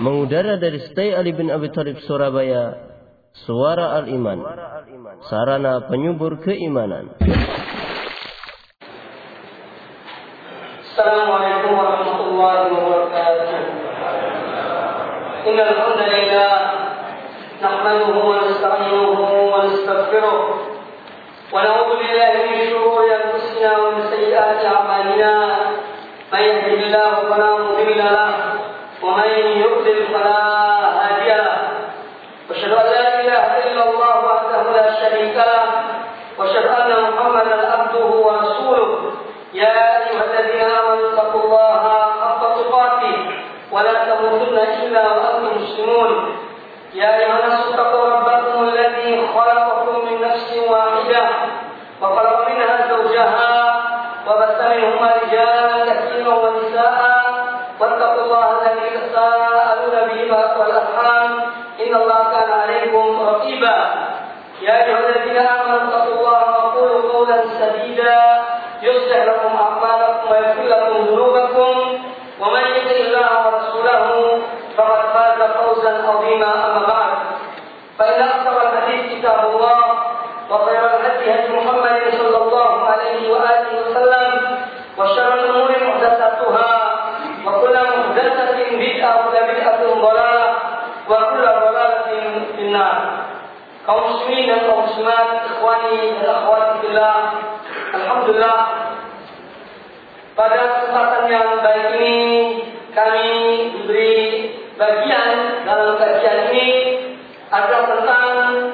mengudara dari Stay Ali bin Abi Thalib Surabaya, Suara Al-Iman, sarana penyubur keimanan. Assalamualaikum warahmatullahi wabarakatuh. Innal hamdalillah nahmaduhu wa nasta'inuhu wa nastaghfiruh wa na'udzu billahi min shururi anfusina wa min sayyiati a'malina. May yahdihillahu fala mudilla lahu wa may yudlil fala hadiya lahu. Asyhadu an la ilaha illallah wahdahu la syarika lahu wa asyhadu anna Muhammadan abduhu wa rasuluh. Ya ayyuhalladzina amanu taqullaha haqqa tuqatih wa la tamutunna illa wa antum muslimun. Ya ayyuhan nasu taqu rabbakum alladzi khalaqakum min nafsin wahidah wa khalaqa minha zawjaha wa bassa minhuma rijalan katsiran wa nisaa'a wattaqullaha alladzi tasaaluna bihi wal arham innallaha kana 'alaykum raqiba. Ya ayyuhalladzina amanu taqullaha wa qulu qawlan sadida يصلح لكم أعمالكم ويغفر لكم ذنوبكم ومن يطع الله ورسوله فقد فاز فوزا عظيما. أما بعد فإن أصدق الحديث كتاب الله وخير الهدي هدي محمد صلى الله عليه وآله وسلم وشر الأمور محدثاتها وكل محدثة بدعة وكل بدعة ضلالة وكل ضلالة في النار. Kaum muslimin dan kaum muslimat, ikhwani dan akhwati fillah, alhamdulillah, pada kesempatan yang baik ini kami diberi bagian dalam kajian ini adalah tentang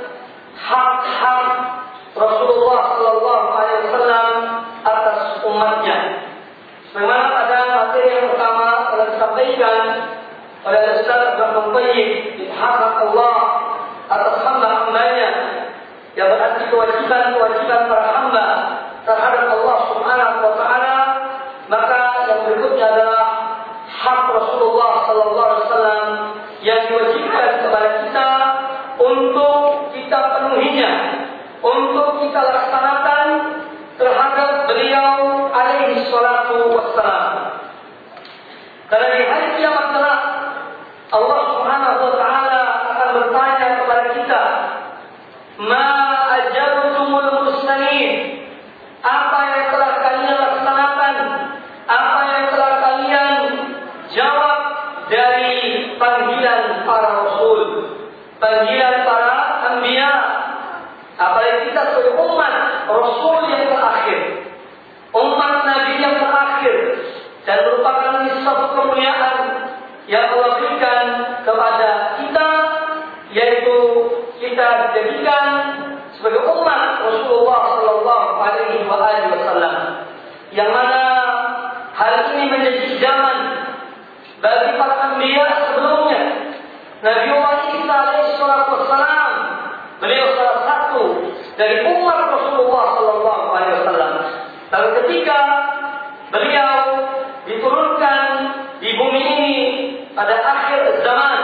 hak-hak Rasulullah Sallallahu Alaihi Wasallam atas umatnya. Sebagaimana pada materi yang pertama telah disampaikan oleh Ustaz Abdul Qayyim, hak Allah atas hamba-hambanya, yang berarti kewajiban para hamba terhadap Allah Subhanahu wa taala. Maka yang berikutnya adalah hak Rasulullah sallallahu alaihi wasallam yang diwajibkan kepada kita untuk kita penuhinya, untuk kita laksanakan terhadap beliau alaihi salatu wassalam. Karena di hari kiamat kelak Allah Subhanahu wa taala akan bertanya kepada kita, "Ma ajabtumul mursalin?" Apa yang telah kalian laksanakan? Apa yang telah kalian jawab dari panggilan para rasul, panggilan para anbiya? Apalagi kita sebagai umat rasul yang terakhir, umat nabi yang terakhir, dan merupakan satu kemuliaan yang Allah berikan kepada kita, yaitu kita dijadikan sebagai umat Rasulullah Sallallahu Alaihi Wasallam, yang mana hal ini menjadi zaman bagi para anbiya sebelumnya. Nabi Isa Alaihissalam, beliau salah satu dari umat Rasulullah Sallallahu Alaihi Wasallam. Lalu ketika beliau diturunkan di bumi ini pada akhir zaman,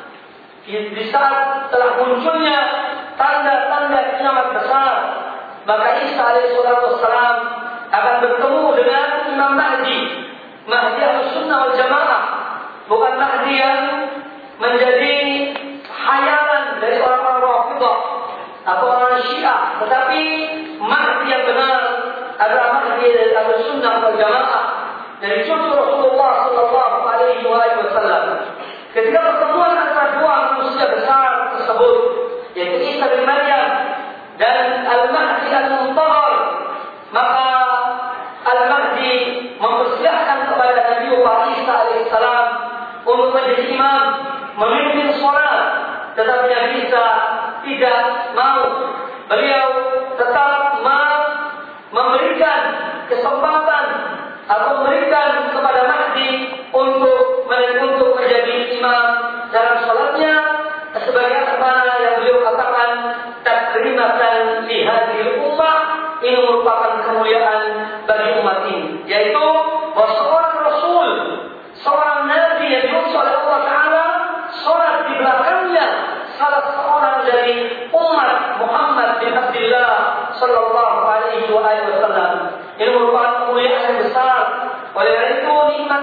di saat telah munculnya tanda-tanda kiamat besar, maka Isa alaihissalam akan bertemu dengan Imam Mahdi, Mahdi Ahlussunnah wal Jamaah, bukan Mahdi yang menjadi hayalan dari orang-orang Rafidhah atau orang Syiah, tetapi Mahdi yang benar adalah Mahdi dari Ahlussunnah wal Jamaah, dari cucu Rasulullah Sallallahu Alaihi Wasallam. Ketika pertemuan antara dua manusia besar tersebut, yaitu Isa bin Maryam dan Al-Mahdi Al-Muntazar, maka Al-Mahdi mempersilahkan kepada Nabi Isa alaihissalam untuk menjadi imam, memimpin sholat, tetapi Nabi Isa tidak mau. Beliau tetap memberikan kesempatan atau memberikan kepada Mahdi untuk menjadi imam dalam sholatnya, sebagai mana yang beliau katakan, takrimatan li hadhil ummah, ini merupakan kemuliaan bagi umat ini, yaitu bahwa seorang rasul, seorang nabi yang diutus oleh Allah Taala, sholat di belakangnya salah seorang dari umat Muhammad bin Abdullah Sallallahu Alaihi Wasallam. Ini merupakan kemuliaan yang besar. Oleh karena itu nikmat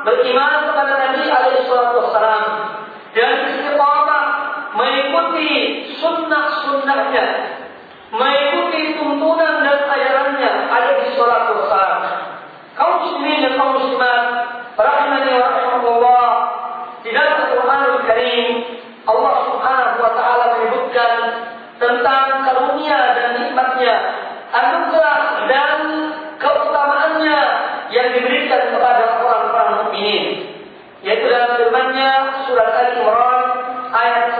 beriman kepada Nabi alaihi salatu wassalam dan istiqamah mengikuti sunnah-sunnahnya, mengikuti tuntunan dan ajarannya alaihi salatu wassalam. Kaum muslimin dan kaum muslimat rahimani wa rahimakumullah, di dalam Al-Qur'anul Karim Allah Subhanahu wa taala menyebutkan tentang karunia dan nikmatnya, anugerah dan keutamaannya yang diberikan kepada orang-orang mukminin, yaitu dalam firman-Nya surat Al-Imran ayat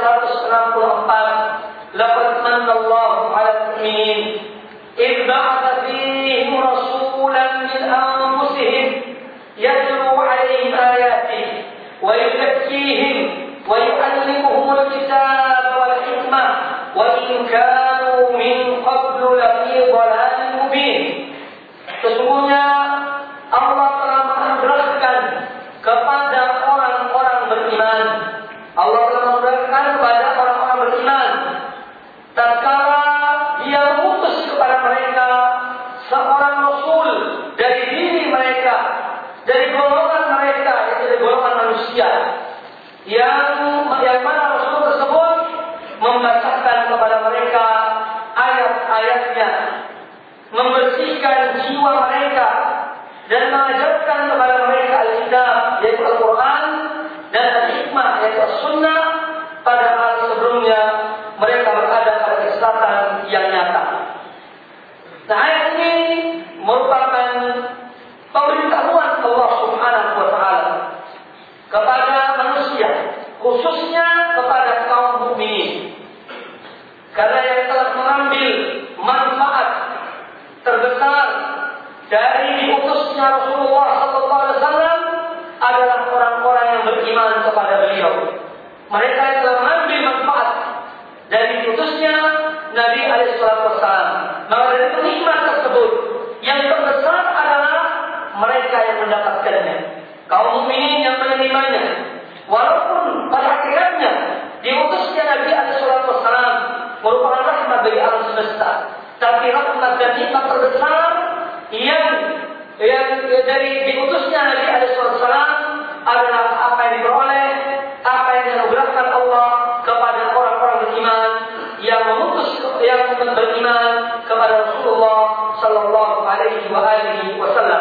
164, laqad manallahu 'alal mu'minin idh ba'atha fihim rasulan min anfusihim yatlu 'alaihim ayatihi wa yuzakkihim wa yu'allimuhumul kitaba wal hikmah wa in kanu min qablu lafi dhalalin mubin. Sesungguhnya Allah telah menganugerahkan kepada orang-orang beriman. Allah telah menganugerahkan kepada orang-orang beriman tatkala Dia mengutus kepada mereka seorang rasul dari diri mereka, dari golongan mereka, yaitu dari golongan manusia, yang mana rasul tersebut membacakan kepada mereka ayat-ayatnya, membersihkan jiwa mereka dan mengajarkan kepada mereka Al-Kitab, yaitu Al-Quran, dan Al-Hikmah, yaitu As-Sunnah, padahal sebelumnya mereka berada pada kesesatan yang nyata. Nah, ayat ini merupakan pemberitahuan Allah Subhanahu wa taala kepada manusia, khususnya kepada kaum mukminin, karena yang telah mengambil manfaat terbesar dari diutusnya Rasulullah SAW adalah orang-orang yang beriman kepada beliau. Mereka yang telah mengambil manfaat dari diutusnya Nabi SAW. Maka dari nikmat tersebut yang terbesar adalah mereka yang mendapatkannya, kaum mukminin yang menerimanya. Walaupun pada akhirnya diutusnya Nabi SAW merupakan rahmat bagi alam semesta, tapi rahmat dan nikmat terbesar yang dari diutusnya Nabi SAW adalah apa yang diperoleh, apa yang dianugerahkan Allah kepada orang-orang beriman yang beriman kepada Rasulullah sallallahu alaihi wasallam.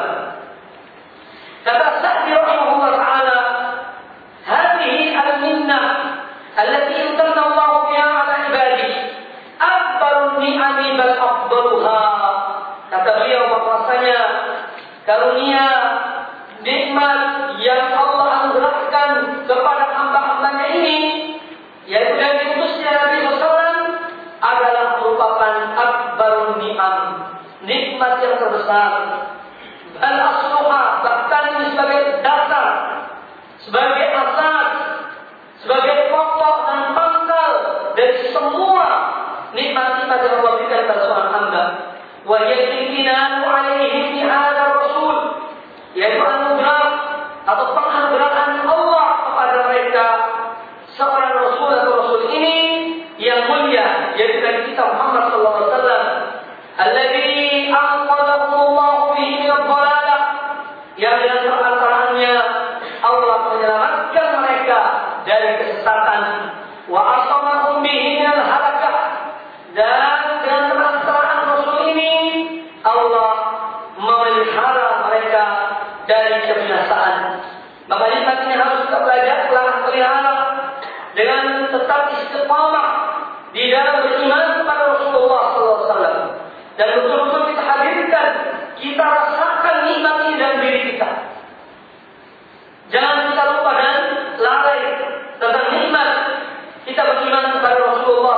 Kata Sa'di rahimahullah taala, "Hadhihi al-minnah allati imtanna Allah biha 'ala ibadihi akbarun ni'ami bal afdaluha." Kata beliau bahwasanya karunia nikmat yang Allah anugerahkan kepada hamba-hambanya ini, yaitu dari diutusnya Nabi SAW, adalah merupakan akbarun ni'am, nikmat yang terbesar. Bal asluha, bahkan ini sebagai dasar, sebagai asas, sebagai pokok dan pangkal dari semua nikmat-nikmat yang Allah berikan kepada seorang hamba. Wa yaqinanu alaihi fi hadzal rasul, yaitu anugerah atau penganugerahan Allah kepada mereka seorang rasul atau rasul ini yang mulia, yaitu dari kita Muhammad sallallahu alaihi wasallam, alladzi anqadahumullahu bihi min ad-dhalalah, yang dengan perantaranya Allah menyelamatkan mereka dari kesesatan, wa asamahum bihi min al-halakah, dan dengan perantaraan rasul ini Allah memelihara mereka dari kebinasaan. Maka nikmat ini harus kita pelihara dengan tetap istiqamah di dalam beriman kepada Rasulullah SAW, dan betul-betul kita hadirkan, kita rasakan nikmat ini dalam diri kita. Jangan kita lupa dan lalai tentang nikmat kita beriman kepada Rasulullah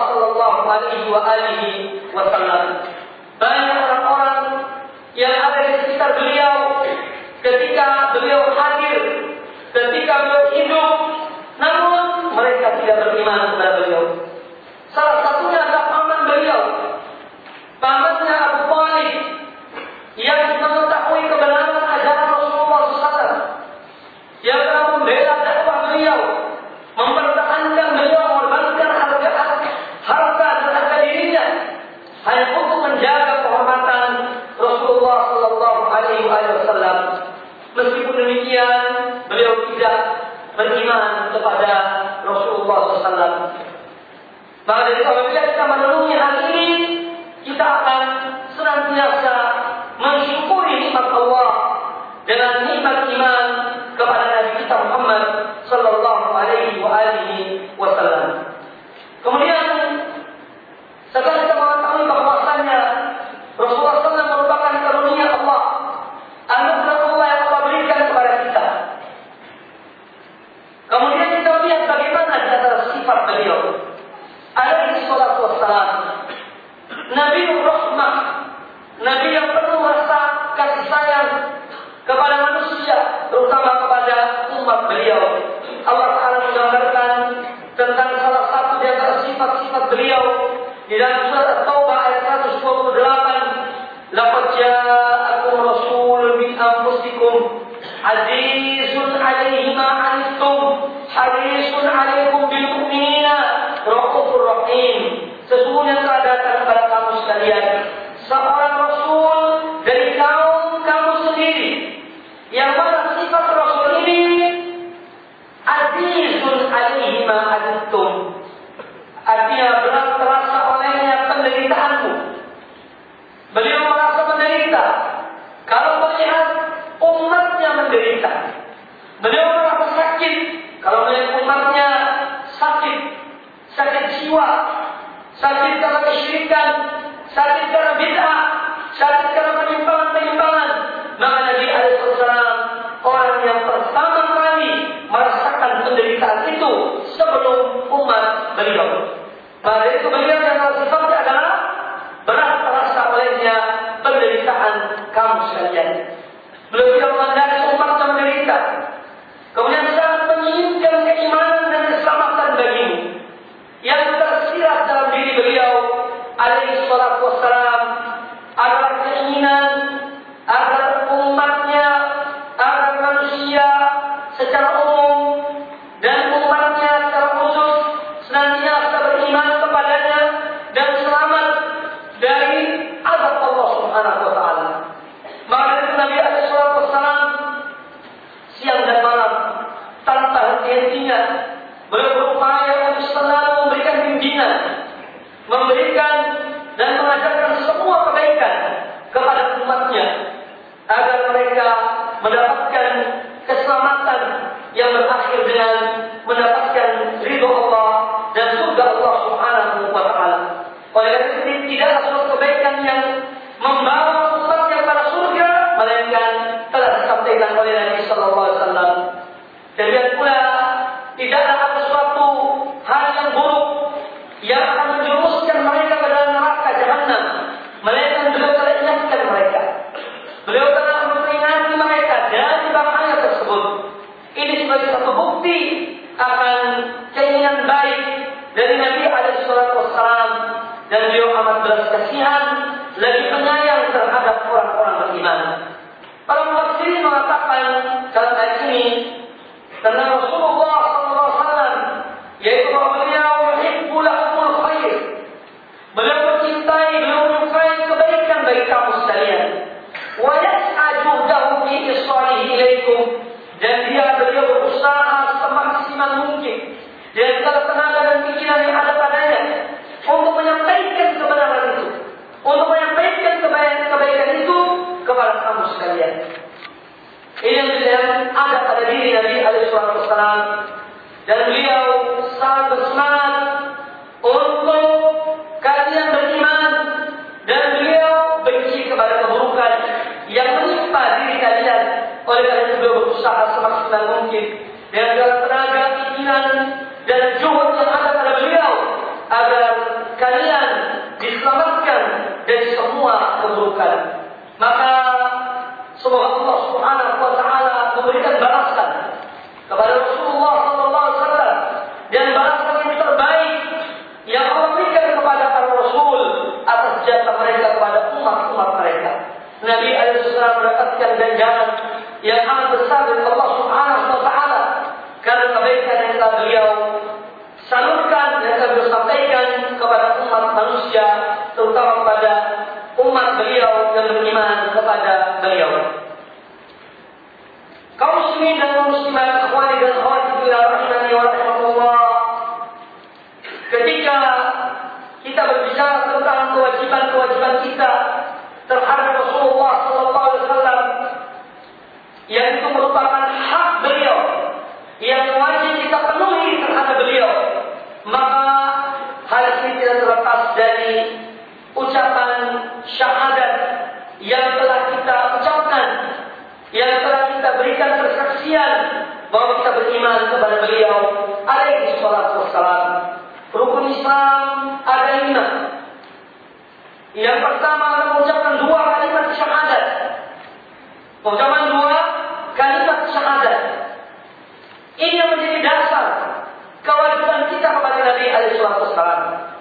SAW. Banyak orang-orang yang ada di sekitar beliau ketika beliau hadir, ketika beliau hidup, namun mereka tidak beriman kepada beliau. Salah satunya adalah paman beliau, pamannya Abu Thalib, yang mengetahui kebenaran ajaran Rasulullah SAW, yang telah membela dakwah beliau, mempertahankan beliau, mengorbankan harta dan harga dirinya hanya untuk menjaga kehormatan Rasulullah SAW. Meskipun demikian, beliau tidak beriman kepada Rasulullah SAW. Maka dari apabila kita merenungi hal ini, kita akan senantiasa mensyukuri nikmat Allah dengan nikmat iman kepada Nabi kita Muhammad sallallahu alaihi wasallam. Kemudian setelah kita mengetahui bahwasanya Rasulullah SAW merupakan karunia Allah, anugerah Allah yang Allah berikan kepada kita. Kemudian kita lihat bagaimana di antara sifat beliau alaihi salatu wassalam, Nabi Rahmah, Nabi yang penuh rasa kasih sayang kepada manusia, terutama kepada umat beliau. Allah Ta'ala menggambarkan tentang salah satu di antara sifat-sifat beliau di dalam surat At-Taubah ayat 128. Laqad ja'akum rasulun min anfusikum azizun 'alaihi ma 'anittum harisun 'alaikum bil mu'minina raufur rahim. Sesungguhnya telah datang kepada kamu sekalian seorang rasul dari kaum kamu sendiri, yang mana sifat rasul ini azizun 'alaihi ma 'anittum, artinya berat terasa olehnya penderitaanmu. Beliau merasa menderita kalau melihat umatnya menderita. Beliau merasa sakit kalau melihat umatnya sakit, sakit jiwa, sakit karena kesyirikan, sakit karena bid'ah, sakit karena penyimpangan-penyimpangan. Maka Nabi alaihissalam orang yang pertama kali merasakan penderitaan itu sebelum umat beliau. Maka itu beliau yang sifatnya adalah berat terasa olehnya penderitaan kamu sekalian. Beliau tidak memandang umatnya menderita. Kemudian sangat menginginkan keimanan dan keselamatan bagimu. Yang tersirat dalam diri beliau alaihi salatu wassalam adalah keinginan agar umatnya, agar manusia secara umum dan umatnya secara khusus senantiasa beriman kepadanya dan selamat dari azab Allah Subhanahu wa taala. Maka dari Nabi alaihi salatu wassalam siang dan malam tanpa henti-hentinya beliau berupaya untuk selalu memberikan bimbingan, memberikan dan mengajarkan semua kebaikan kepada umatnya agar mereka mendapatkan keselamatan yang berakhir dengan mendapatkan ridho Allah dan surga Allah Subhanahu wa taala. Oleh karena itu tidaklah suatu kebaikan yang membawa umatnya pada surga, melainkan telah disampaikan oleh Nabi sallallahu alaihi wasallam. Demikian pula tidaklah ada suatu hal yang buruk yang akan menjerumuskan mereka ke dalam neraka jahanam, melainkan beliau telah ingatkan mereka. Beliau telah memperingatkan mereka dari bahaya tersebut. Ini sebagai satu bukti akan keinginan baik dari Nabi alaihi salatu wassalam, dan beliau amat belas kasihan lagi penyayang terhadap orang-orang beriman. Para mufassirin mengatakan dalam ayat ini tentang Rasulullah SAW, yaitu bahwa beliau yuhibbu lahumul khair. Beliau mencintai, beliau menyukai kebaikan bagi kamu sekalian. Wa yas'aju lahu fi isalihi ilaikum, dan beliau berusaha semaksimal mungkin dengan segala tenaga dan pikiran yang ada padanya untuk menyampaikan kebenaran itu, untuk menyampaikan kebaikan itu kepada kamu sekalian. Ini yang ada pada diri Nabi alaihi wasallam, dan beliau sangat bersemangat untuk kalian beriman, dan beliau benci kepada keburukan yang menimpa diri kalian. Oleh karena itu beliau berusaha semaksimal mungkin dengan segala tenaga, pikiran dan juhud yang ada pada beliau agar kalian diselamatkan dari semua keburukan. Maka semoga Allah Subhanahu wa taala memberikan balasan kepada Rasulullah sallallahu alaihi wasallam, dan balasan yang terbaik yang Allah berikan kepada para rasul atas jasa mereka kepada umat-umat mereka. Nabi alaihi wasallam mendapatkan ganjaran yang amat besar dari Allah Subhanahu wa taala karena kebaikan yang telah beliau salurkan dan telah beliau sampaikan kepada umat manusia, terutama kepada umat beliau yang beriman kepada beliau. Kaum muslimin dan muslimat ketika kita berbicara tentang kewajiban-kewajiban kita terhadap Rasulullah SAW, yang itu merupakan hak beliau yang wajib kita penuhi terhadap beliau, maka hal ini tidak terlepas dari ucapan syahadat yang telah kita ucapkan, yang telah kita berikan persaksian bahwa kita beriman kepada beliau alaihi salatu wassalam. Rukun Islam ada 5. Yang pertama adalah mengucapkan 2 kalimat syahadat. Mengucapkan 2 kalimat syahadat. Ini yang menjadi dasar kewajiban kita kepada Nabi alaihi salatu wassalam,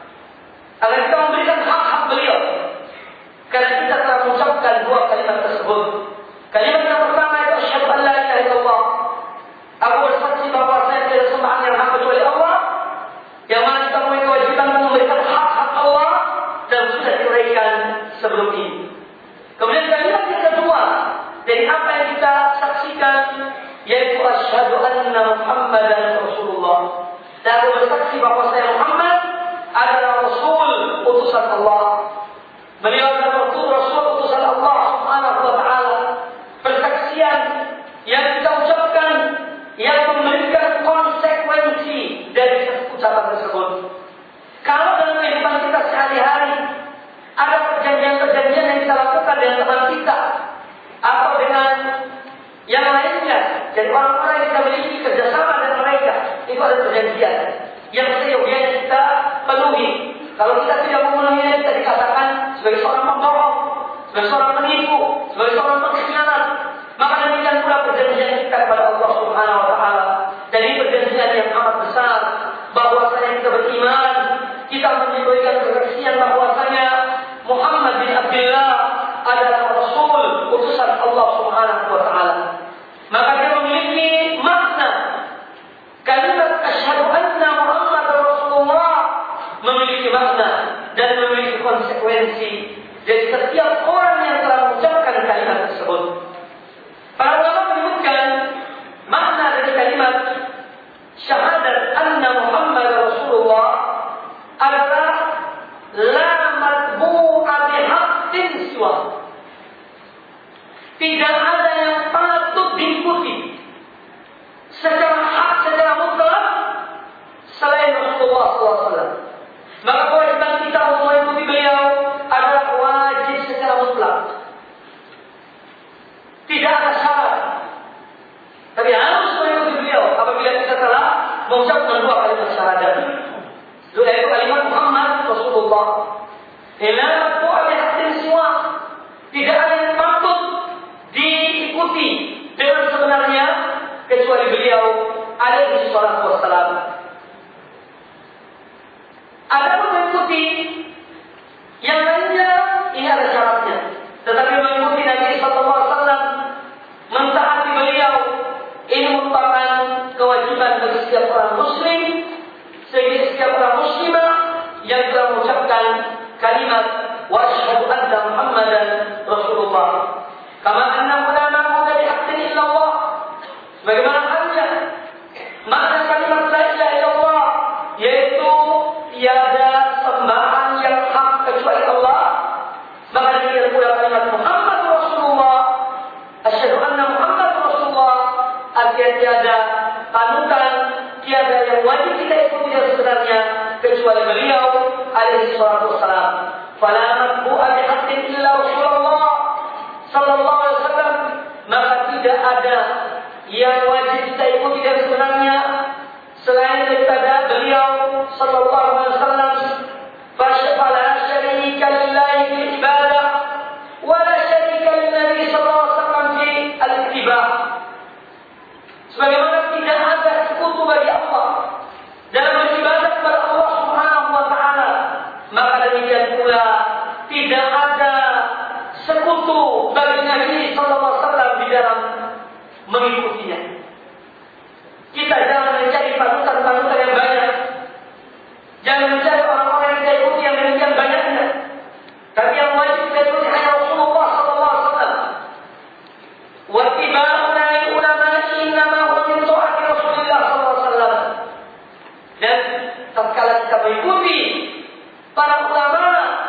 agar kita memberikan hak-hak beliau. Karena kita telah mengucapkan 2 kalimat tersebut. Kalimat yang pertama itu asyhadu an la ilaha illallah. Aku bersaksi bahwa saya tidak sembahan yang hak kecuali Allah, yang mana kita memiliki kewajiban memberikan hak-hak Allah dan sudah diuraikan sebelum ini. Kemudian kalimat yang kedua dari apa yang kita saksikan, yaitu asyhadu anna Muhammadan Rasulullah. Dan aku bersaksi bahwa saya Muhammad adalah Rasul utusan Allah. Beliau adalah Rasul utusan Allah Subhanahu wa taala. Persaksian yang kita ucapkan yang memberikan konsekuensi dari ucapan tersebut. Kalau dalam kehidupan kita sehari-hari ada perjanjian-perjanjian yang kita lakukan dengan teman kita atau dengan yang lainnya, jadi orang-orang yang kita memiliki kerjasama dengan mereka, itu ada perjanjian yang seyogianya kita penuhi. Kalau kita tidak memenuhinya, kita dikatakan sebagai seorang pembohong, sebagai seorang penipu, sebagai seorang pengkhianat. Maka demikian pula perjanjian kita kepada Allah Subhanahu wa taala. Jadi perjanjian yang amat besar bahwasanya kita beriman, kita memberikan kesaksian bahwasanya Muhammad bin Abdullah adalah Rasul utusan Allah Subhanahu wa taala. Maka dia memiliki makna. Kalimat asyhadu anna Muhammadar Rasulullah memiliki makna dan memiliki konsekuensi dari setiap orang yang telah mengucapkan kalimat tersebut. Para ulama menyebutkan makna dari kalimat syahadat anna Muhammadar Rasulullah adalah la matbu'a bihaqqin siwa. Tidak ada yang patut diikuti secara hak, secara mutlak selain Rasulullah SAW. Maka kewajiban kita untuk mengikuti beliau adalah wajib secara mutlak. Tidak ada syarat, tapi harus mengikuti beliau apabila kita telah mengucapkan 2 kalimat syahadat. Yaitu kalimat Muhammad Rasulullah. La matbu'a bihaqqin siwa. Tidak ada yang patut diikuti dengan sebenarnya kecuali beliau alaihi salatu wassalam. Ada mengikuti yang lainnya, ini ada syaratnya. Tetapi mengikuti Nabi sallallahu alaihi wasallam, mentaati beliau, ini merupakan kewajiban bagi setiap orang muslim, sehingga setiap orang muslimah yang telah mengucapkan kalimat wa asyhadu anna Muhammadan Rasulullah. Kama anna la ma'budu bihaqqin illa Allah. Bagaimana halnya makna kalimat la ilaha illallah, yaitu tiada sembahan yang hak kecuali Allah. Maka demikian pula kalimat Muhammad Rasulullah, asyhadu anna Muhammad Rasulullah, artinya tiada panutan, tiada yang wajib kita ikuti sebenarnya kecuali beliau alaihi salatu wassalam. Fala matbu'a bihaqqin illa Rasulullah sallallahu alaihi wasallam. Maka tidak ada yang wajib kita ikuti sebenarnya selain daripada beliau sallallahu alaihi wasallam. Fala syarika lillahi fil ibadah wa la syarika lin nabi sallallahu alaihi wasallam fi al-ittibah. Sebagaimana tidak ada sekutu bagi Allah dalam beribadah kepada Allah Subhanahu wa taala, maka demikian pula tidak ada sekutu bagi Nabi sallallahu alaihi wasallam di dalam mengikutinya. Kita jangan mencari panutan-panutan yang banyak. Jangan mencari orang-orang yang kita ikuti yang demikian banyaknya. Tapi yang wajib kita ikuti hanya Rasulullah sallallahu alaihi wasallam. Wa ittiba'una li ulama'i innama huwa min ta'ati Rasulillah sallallahu alaihi wasallam. Dan tatkala kita mengikuti mengikuti para ulama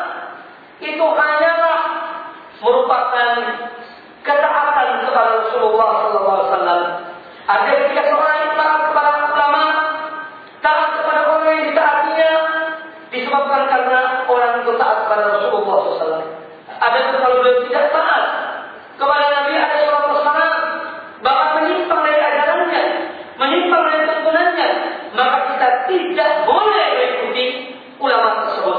itu hanyalah merupakan ketaatan kepada Rasulullah SAW. Ada ketika seorang taat kepada ulama, taat kepada orang yang ditaatinya, disebabkan karena orang itu taat kepada Rasulullah SAW. Ada kalau beliau tidak taat kepada Nabi SAW, bahkan menyimpang dari ajarannya, menyimpang dari tuntunannya, maka kita tidak boleh mengikuti ulama tersebut.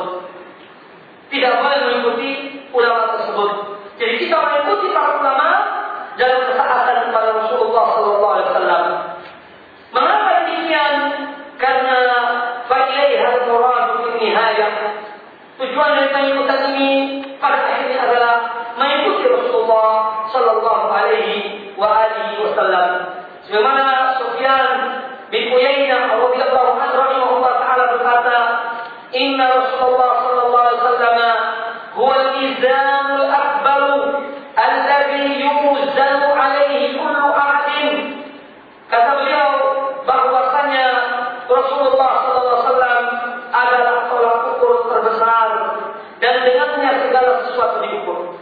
Tidak boleh mengikuti ulama tersebut. Jadi kita mengikuti para ulama dalam ketaatan kepada Rasulullah SAW. Mengapa demikian? Karena fa'ilaiha al-murad fi nihayah. Tujuan dari pengikutan ini pada akhirnya adalah mengikuti Rasulullah sallallahu alaihi wasallam. Sebagaimana Sufyan bin Uyainah radhiyallahu anhu rahimahullah taala berkata, "Inna Rasulullah sallallahu alaihi wasallam huwa al-mizanul akbar alladhi yuzanu alaihi kullu ahadin." Kata beliau bahwasanya Rasulullah sallallahu alaihi wasallam adalah tolak ukur terbesar dan dengannya segala sesuatu diukur.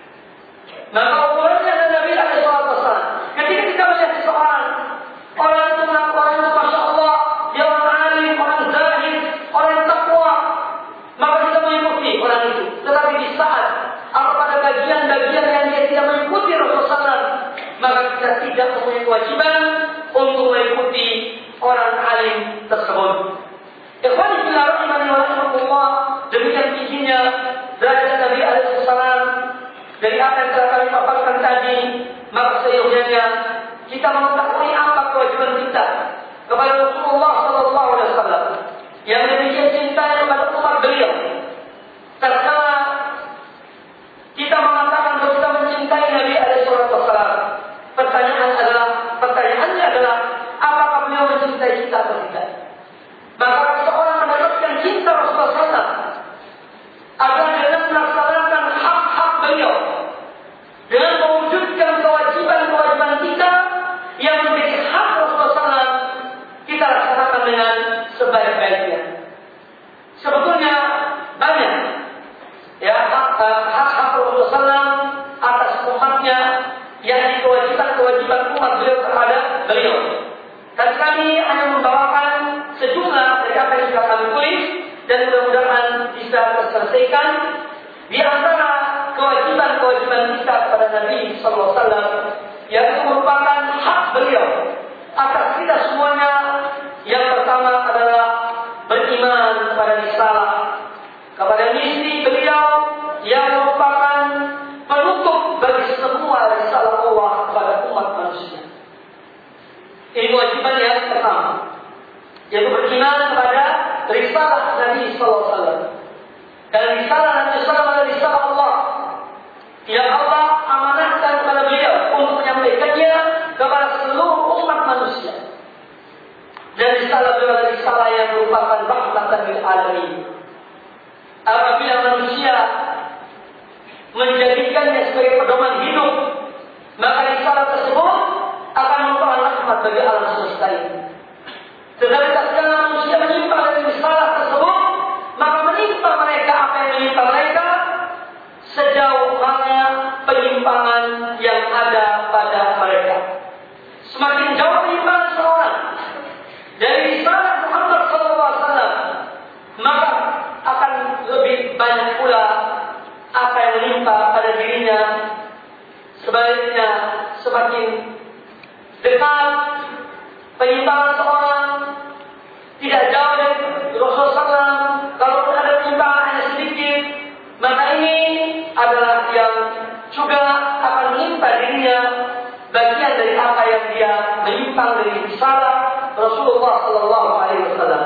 Maka ukurannya adalah Nabi SAW. Ketika kita melihat seseorang, orang itu mengaku orang itu Masya Allah, dia orang alim, orang zahid, orang yang takwa, maka kita mengikuti orang itu. Tetapi di saat atau pada bagian-bagian yang dia tidak mengikuti Rasulullah SAW, maka kita tidak mempunyai kewajiban untuk mengikuti orang alim tersebut. Ikhwan fillah rahimani wa rahimakumullah, demikian tingginya derajat Nabi SAW. Dari apa yang telah kami paparkan tadi, maka seyogyanya kita mengetahui apa kewajiban kita kepada Rasulullah SAW yang demikian cinta kepada umat beliau. Tatkala kita mengatakan bahwa kita mencintai Nabi SAW, pertanyaannya adalah apakah beliau mencintai kita atau tidak? Maka seorang mendapatkan cinta Rasulullah SAW adalah dengan melaksanakan hak-hak beliau, dengan mewujudkan kewajiban-kewajiban kita yang menjadi hak Rasulullah SAW, kita laksanakan dengan sebaik-baiknya. Sebetulnya banyak ya hak-hak Rasulullah SAW atas umatnya yang kewajiban-kewajiban umat beliau terhadap beliau. Dan kami hanya membawakan sejumlah dari apa yang sudah kami tulis dan mudah-mudahan bisa terselesaikan. Di antara kewajiban-kewajiban kita kepada Nabi SAW yang merupakan hak beliau atas kita semuanya. Yang pertama adalah beriman kepada risalah, kepada misi beliau yang merupakan penutup bagi semua risalah Allah kepada umat manusia. Ini kewajiban yang pertama, yaitu beriman kepada risalah Nabi SAW. Dan risalah Nabi SAW adalah risalah Allah yang Allah amanahkan kepada beliau untuk menyampaikannya kepada seluruh umat manusia. Dan risalah beliau adalah risalah yang merupakan rahmatan lil alamin. Apabila manusia menjadikannya sebagai pedoman hidup, maka risalah tersebut akan merupakan rahmat bagi alam semesta ini. Tetapi tatkala manusia menyimpang dari risalah tersebut, maka menimpa mereka apa yang menimpa mereka, sejauh mana penyimpangan yang ada pada mereka. Semakin jauh penyimpangan seorang dari risalah Muhammad SAW, maka akan lebih banyak pula apa yang menimpa pada dirinya. Sebaliknya, semakin dekat penyimpangan seorang, tidak jauh dari Rasulullah SAW, kalaupun ada penyimpangan hanya sedikit, maka ini adalah yang juga akan menimpa dirinya bagian dari apa yang dia menyimpang dari risalah Rasulullah SAW.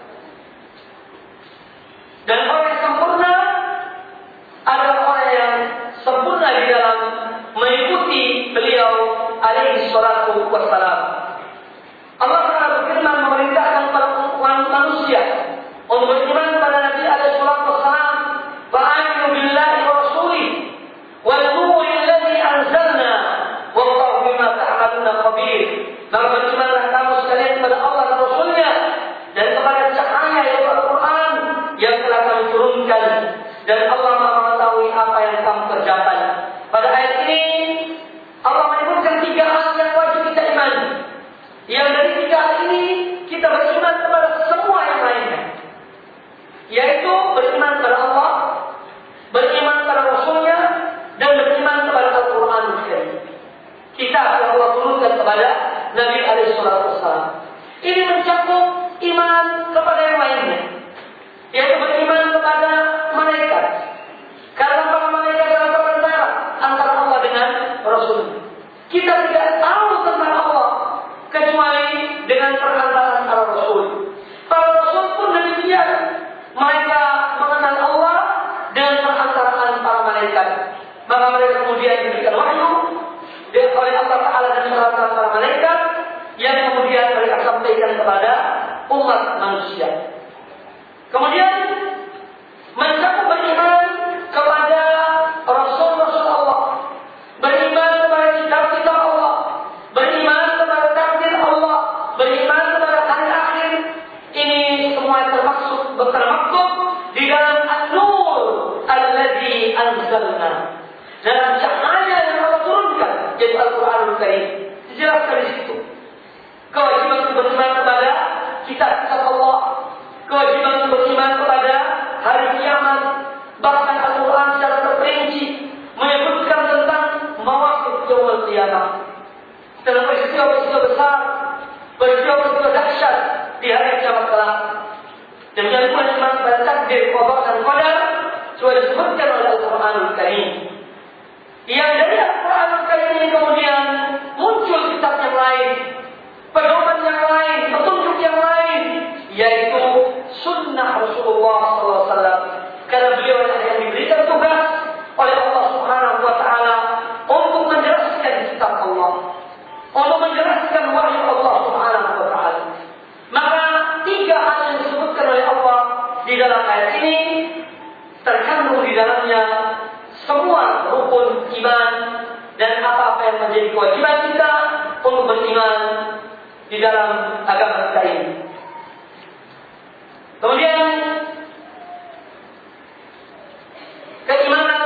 Dan orang yang sempurna adalah orang yang sempurna di dalam mengikuti beliau alaihi salatu wassalam. Allah Ta'ala berfirman memerintahkan kepada umat manusia untuk beriman kepada Nabi alaihi salatu wassalam, fa'aminu billahi wa rasulih wal nuri alladhi anzalna wallahu bima ta'maluna khabir. Maka berimanlah kamu sekalian kepada Allah dan Rasulnya dan kepada cahaya yaitu Al-Quran turunkan dan Allah Maha mengetahui apa yang kamu kerjakan. Pada ayat ini Allah menyebutkan 3 hal yang wajib kita imani. Yang dari 3 hal ini kita beriman kepada semua yang lainnya, yaitu beriman kepada Allah, beriman kepada Rasulnya, dan beriman kepada Al-Quran. Kitab yang Allah turunkan kepada Nabi SAW. Ini mencakup iman kepada yang lainnya, yaitu beriman kepada malaikat, karena para malaikat adalah perantara antara Allah dengan Rasul. Kita tidak tahu tentang Allah kecuali dengan perantaraan para Rasul. Para Rasul pun demikian, mereka mengenal Allah dengan perantaraan para malaikat. Maka mereka kemudian diberikan wahyu oleh Allah Ta'ala dan perantaraan para malaikat yang kemudian mereka sampaikan kepada umat manusia. Kemudian mencakup beriman kepada Rasul-Rasul Allah, beriman kepada kitab-kitab Allah, beriman kepada takdir Allah, beriman kepada hari akhir. Ini semua termaktub di dalam An-Nur alladzi anzalna, dalam cahaya yang Allah turunkan, yaitu Al-Quranul Karim. Dijelaskan di situ kewajiban beriman kepada kitab-kitab Allah, kewajiban beriman kepada hari kiamat. Bahkan Al-Quran secara terperinci menyebutkan tentang mawaqif yaumul qiyamah, tentang peristiwa-peristiwa besar, peristiwa-peristiwa dahsyat di hari kiamat kelak. Demikian pula iman kepada takdir, qada dan qadar juga disebutkan oleh Al-Quranul Karim. Yang dari Al-Quranul Karim ini kemudian muncul kitab yang lain, pedoman yang lain, petunjuk yang lain, yaitu sunnah Rasulullah SAW. Karena beliau yang diberikan tugas oleh Allah Subhanahu Wa Taala untuk menjelaskan kitab Allah, untuk menjelaskan wahyu Allah Subhanahu Wa Taala. Maka 3 hal yang disebutkan oleh Allah di dalam ayat ini terkandung di dalamnya semua rukun iman dan apa-apa yang menjadi kewajiban kita untuk beriman di dalam agama kita ini. Kemudian keimanan,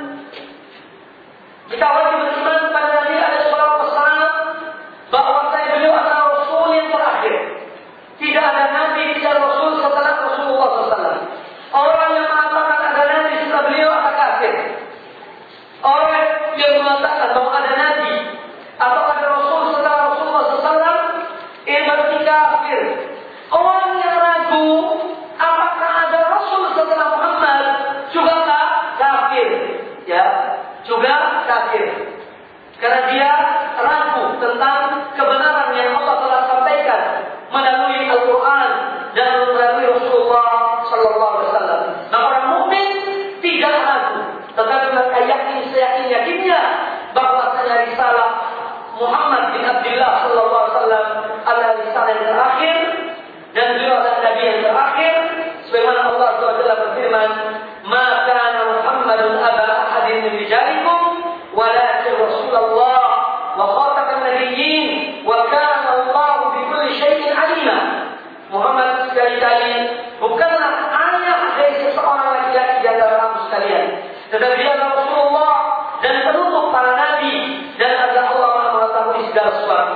kita wajib beriman kepada Nabi SAW bahwa beliau adalah Rasul yang terakhir. Tidak ada Nabi dan Rasul setelah Rasulullah SAW. Orang yang mengatakan ada Nabi setelah beliau adalah kafir. Orang yang mengatakan bahwa ada Nabi atau ada Rasul setelah Rasulullah SAW, ini berarti kafir. Orang yang ragu apakah ada Rasul setelah Muhammad juga kafir, ya, juga kafir. Karena dia ragu tentang kebenaran yang Allah telah sampaikan melalui Al-Quran dan melalui Rasulullah Sallallahu Alaihi Wasallam. Nah, orang mukmin tidak ragu, tetapi mereka yakin-yakinnya bahwa risalah Muhammad bin Abdullah Sallallahu Alaihi Wasallam adalah risalah yang terakhir dan beliau adalah Nabi yang terakhir. Sebagaimana Allah SWT berfirman, "Ma kana Muhammadun aba ahadin min rijalikum, walakin Rasulullah wa khataman nabiyyin, wa kana Allah bi kulli syai'in alima." Muhammad sekali-kali bukanlah ayah dari seseorang laki-laki di antara kamu sekalian, tetapi dia adalah Rasulullah dan penutup para nabi, dan adalah Allah Maha mengetahui segala sesuatu.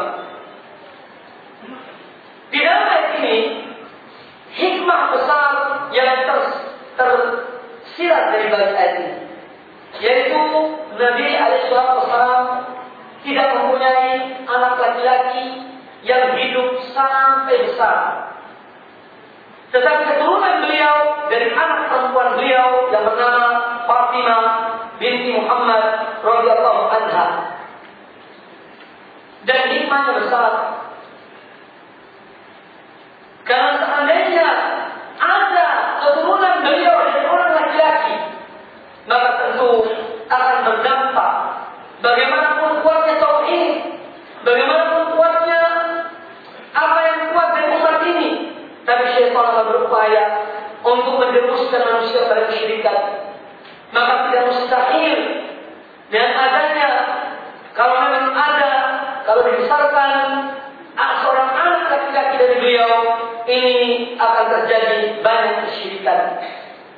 Di dalam ayat ini hikmah besar yang tersirat dari balik ayat ini, yaitu Nabi SAW tidak mempunyai anak laki-laki yang hidup sampai besar, tetapi keturunan beliau dari anak perempuan beliau yang bernama Fatimah binti Muhammad radhiyallahu anha. Dan hikmahnya besar, karena seandainya ada keturunan beliau dari orang laki-laki, maka tentu akan berdampak bagaimanapun kuatnya tauhid, bagaimanapun kuatnya apa yang kuat dari umat ini, tapi syaitan akan berupaya untuk menjerumuskan manusia pada kesyirikan. Maka tidak mustahil dengan adanya, kalau memang ada, kalau dibesarkan seorang anak laki-laki dari beliau, ini akan terjadi banyak kesyirikan.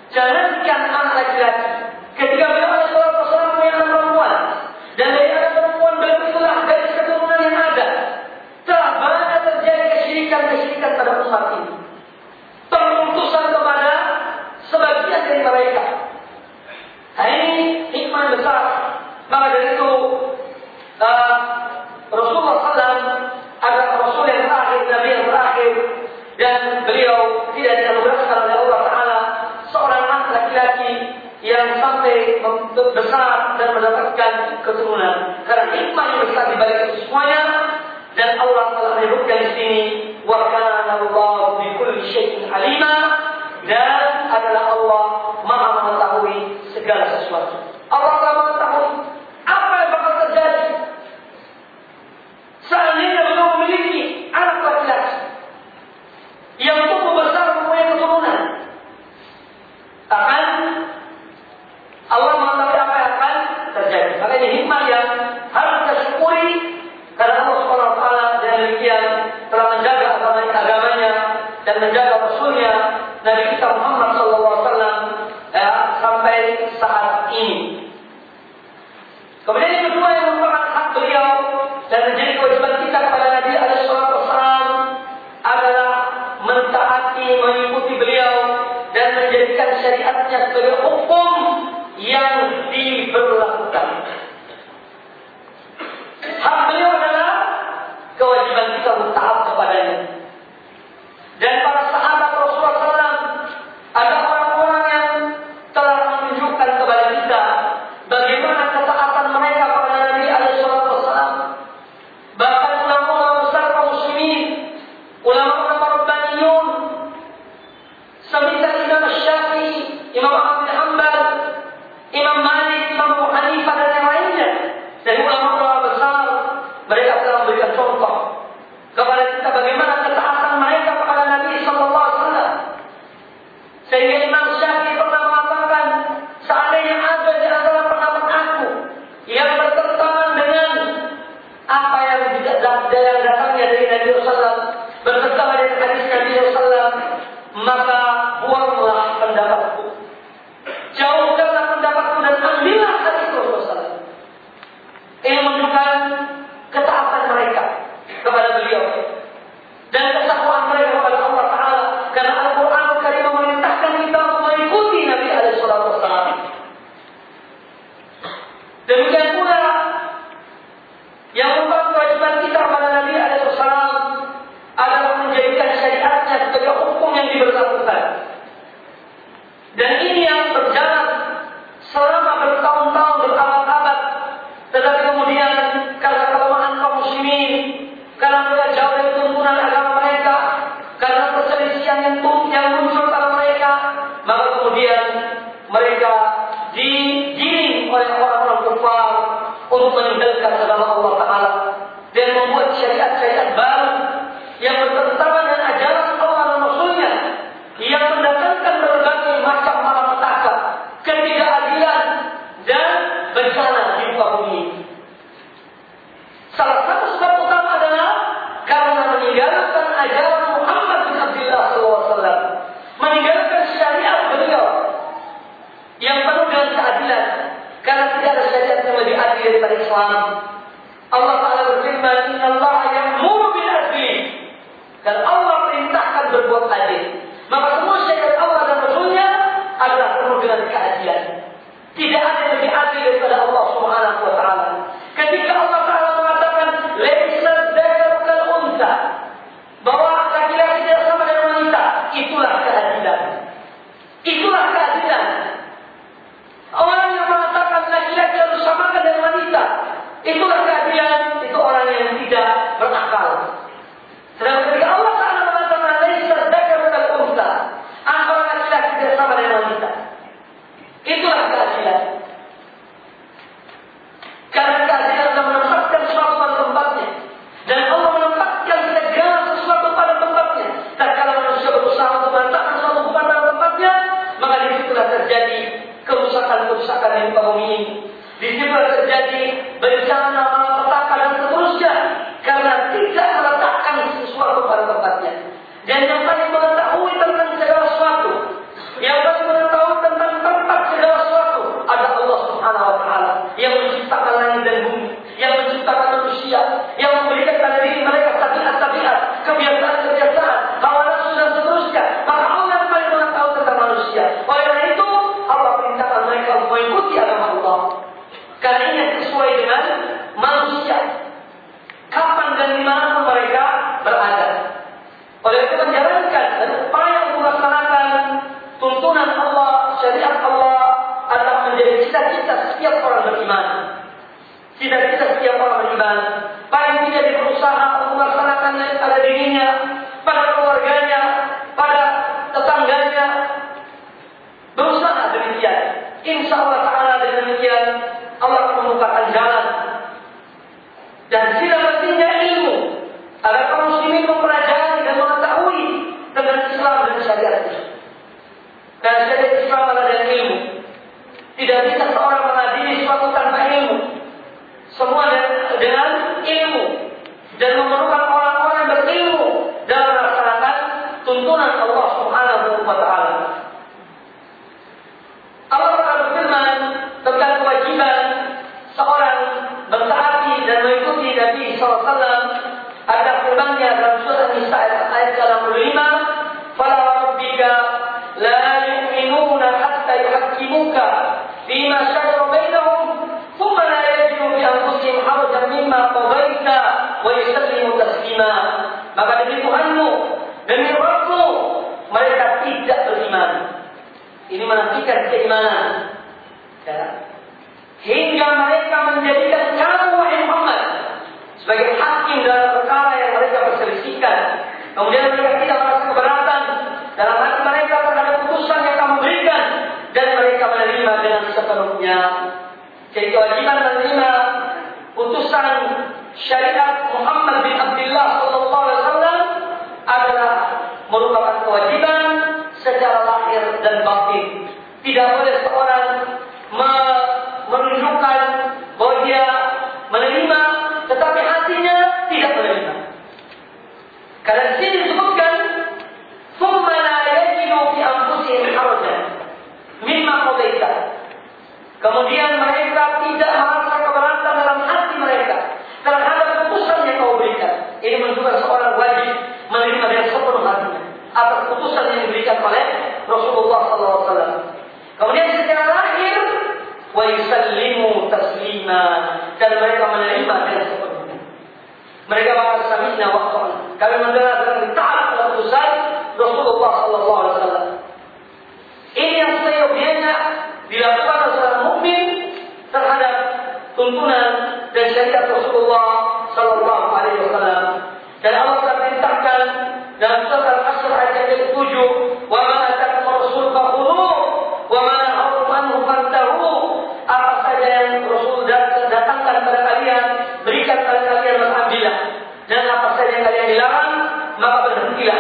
Jangankan anak laki-laki. Ketika beliau alaihi salatu wasallam punya anak perempuan, dan dari anak perempuan beliau itulah dari keturunan yang ada, telah banyak terjadi kesyirikan pada umat ini. Pengutusan kepada sebagian dari mereka. Nah, ini hikmah yang besar. Maka dari itu Rasulullah SAW adalah Rasul yang terakhir, Nabi yang terakhir, dan beliau tidak dianugerahkan oleh Allah Taala seorang anak laki-laki yang sampai besar dan mendapatkan keturunan. Karena hikmah yang besar di balik itu semuanya, dan Allah telah menyebutkan di sini, wa kana Allahu bi kulli syai'in alima, dan adalah Allah Maha mengetahui segala sesuatu. Allah telah mengetahui apa yang bakal terjadi seandainya beliau memiliki anak laki-laki yang tumbuh besar mempunyai keturunan. Akan Allah mengetahui apa yang akan terjadi. Maka ini hikmah yang harus kita syukuri, karena Allah Subhanahu wa taala dengan demikian telah menjaga agamanya dan menjaga Rasulnya Nabi kita Muhammad sallallahu alaihi wasallam sampai saat ini. Kemudian yang kedua yang merupakan hak beliau dan menjadi kewajiban kita kepada Nabi alaihi wasallam adalah mentaati, mengikuti beliau dan menjadikan syariatnya sebagai hukum yang diberlakukan. Hak beliau adalah kewajiban kita untuk taat kepadanya. Dan para sahabat Rasulullah SAW ada orang-orang yang telah menunjukkan kepada kita bagaimana ketaatan mereka kepada Nabi SAW. Bahkan ulama-ulama besar kaum muslimin, ulama-ulama rabbaniyun, semisal Imam Syafi'i, Imam Ahmad bin Hanbal, Imam Malik, Imam Abu Hanifah dan yang lainnya, dari ulama-ulama besar, mereka telah memberikan contoh kepada kita bagaimana ketaatan mereka kepada Nabi sallallahu alaihi wasallam. Sehingga Imam Syafi'i pernah mengatakan, seandainya ada di antara pendapat aku yang bertentangan dengan apa yang datangnya dari Nabi sallallahu, bertentangan dengan hadis Nabi sallallahu, maka buanglah pendapatku. Jauhkanlah pendapatku dan ambillah hadis Rasulullah sallallahu. Ini menunjukkan ketaatan mereka kepada beliau dan ketakwaan mereka kepada Allah Taala, karena Al-Quran Al-Karim memerintahkan kita untuk mengikuti Nabi alaihi wasallam. Demikian pula yang merupakan kewajiban kita kepada Nabi alaihi wasallam adalah menjadikan syariatnya sebagai hukum yang diberlakukan. Dan ini yang berjalan selama bertahun-tahun, berabad-abad. Tetapi kemudian karena kelemahan kaum muslimin, karena mereka jauh dari tuntunan agama mereka, karena perselisihan yang muncul pada mereka, maka kemudian mereka digiring oleh orang-orang kafir untuk meninggalkan agama Allah Taala dan membuat syariat-syariat baru yang bertentangan dengan ajaran Allah dan Rasulnya, yang mendatangkan berbagai macam malapetaka, ketidakadilan dan bencana di muka bumi. Salah satu sebab utama adalah karena meninggalkan ajaran Muhammad bin Abdullah SAW, meninggalkan syariat beliau yang penuh dengan keadilan, karena tidak ada syariat yang lebih adil daripada Islam. Allah Taala berfirman, Innallaha ya'muru bil adli, dan Allah perintahkan berbuat adil. Maka semua syariat Allah dan Rasulnya adalah penuh dengan keadilan. Tidak ada yang lebih adil daripada Allah Subhanahu wa taala. Ketika Allah Taala mengatakan laisa dzakaru kal untha, bahwa laki-laki tidak sama dengan wanita, itulah keadilan. Itulah keadilan. Orang yang mengatakan laki-laki harus samakan dengan wanita, itulah keadilan. Itu orang yang tidak berakal. Sedangkan ketika Allah Taala mengatakan laisa dzakaru kal untha, orang laki-laki tidak sama dengan wanita, itulah keadilan. Karena keadilan adalah menempatkan sesuatu pada tempatnya, dan Allah menempatkan segala sesuatu pada tempatnya. Dan kalau manusia berusaha untuk meletakkan sesuatu bukan pada tempatnya, maka disitulah terjadi kerusakan-kerusakan yang muka bumi ini. Disitulah terjadi bencana, malapetaka dan seterusnya, karena tidak meletakkan sesuatu pada tempatnya. Dan yang paling mengetahui tentang segala sesuatu, yang paling mengetahui Cita-cita setiap orang beriman paling tidak berusaha untuk melaksanakan pada dirinya, pada keluarganya, pada tetangganya. Berusaha demikian. Insya Allah Ta'ala dengan demikian Allah akan membukakan jalan. Dan sila pentingnya ilmu agar kaum muslimin mempelajari dan mengetahui tentang Islam dan syariat itu. Dan syariat Islam adalah dengan ilmu. Tidak bisa seorang mengadili sesuatu tanpa ilmu. Semua dengan ilmu. Dan memerlukan orang-orang yang berilmu dalam melaksanakan tuntunan Allah Subhanahu wa Ta'ala. Allah Ta'ala berfirman tentang kewajiban seorang bertaati dan mengikuti Nabi SAW. Ada firman-Nya dalam surah An-Nisa ayat 65, "Fala rabbika la yu'minuna hatta yuhaqqimuka fima shajara bainahum, thumma la yajidu fi anfusihim harajan mimma qadaita wa yusallimu taslima." Maka demi Tuhanmu, demi Rabbmu, mereka tidak beriman. Ini menafikan keimanan. Ya. Hingga mereka menjadikan kamu, wahai Muhammad, sebagai hakim dalam perkara yang mereka perselisihkan. Kemudian mereka tidak merasa keberatan dalam hati mereka terhadap putusan yang kamu berikan, dan mereka menerima dengan sepenuhnya. Jadi kewajiban menerima putusan syariat Muhammad bin Abdullah SAW adalah merupakan kewajiban secara lahir dan batin. Tidak boleh seorang menunjukkan bahwa dia menerima, tetapi hatinya tidak menerima. Karena di sini disebutkan, "Tsumma la yajidu fi anfusihim harajan mimma qadaita." Kemudian mereka tidak merasa keberatan dalam hati mereka terhadap putusan yang kau berikan. Ini menunjukkan seorang wajib menerima dengan sepenuh hatinya atas putusan yang diberikan oleh Rasulullah SAW. Kemudian secara lahir, wa yusallimu taslima, dan mereka menerima dengan sepenuhnya. Mereka mengatakan sami'na wa ata'na. Kami mendengar dan taat pada putusan Rasulullah SAW. Ini yang seyogianya dilakukan oleh seorang mukmin terhadap tuntunan dan syariat Rasulullah SAW. Dan Allah telah perintahkan dalam surah Al-Asr ayat 7, "Wa ma atakum rasul fakhudhuhu wa ma nahakum anhu fantahu." Apa saja yang Rasul datangkan pada kalian, berikan pada kalian, maka ambillah. Dan apa saja yang kalian dilarang, maka berhentilah.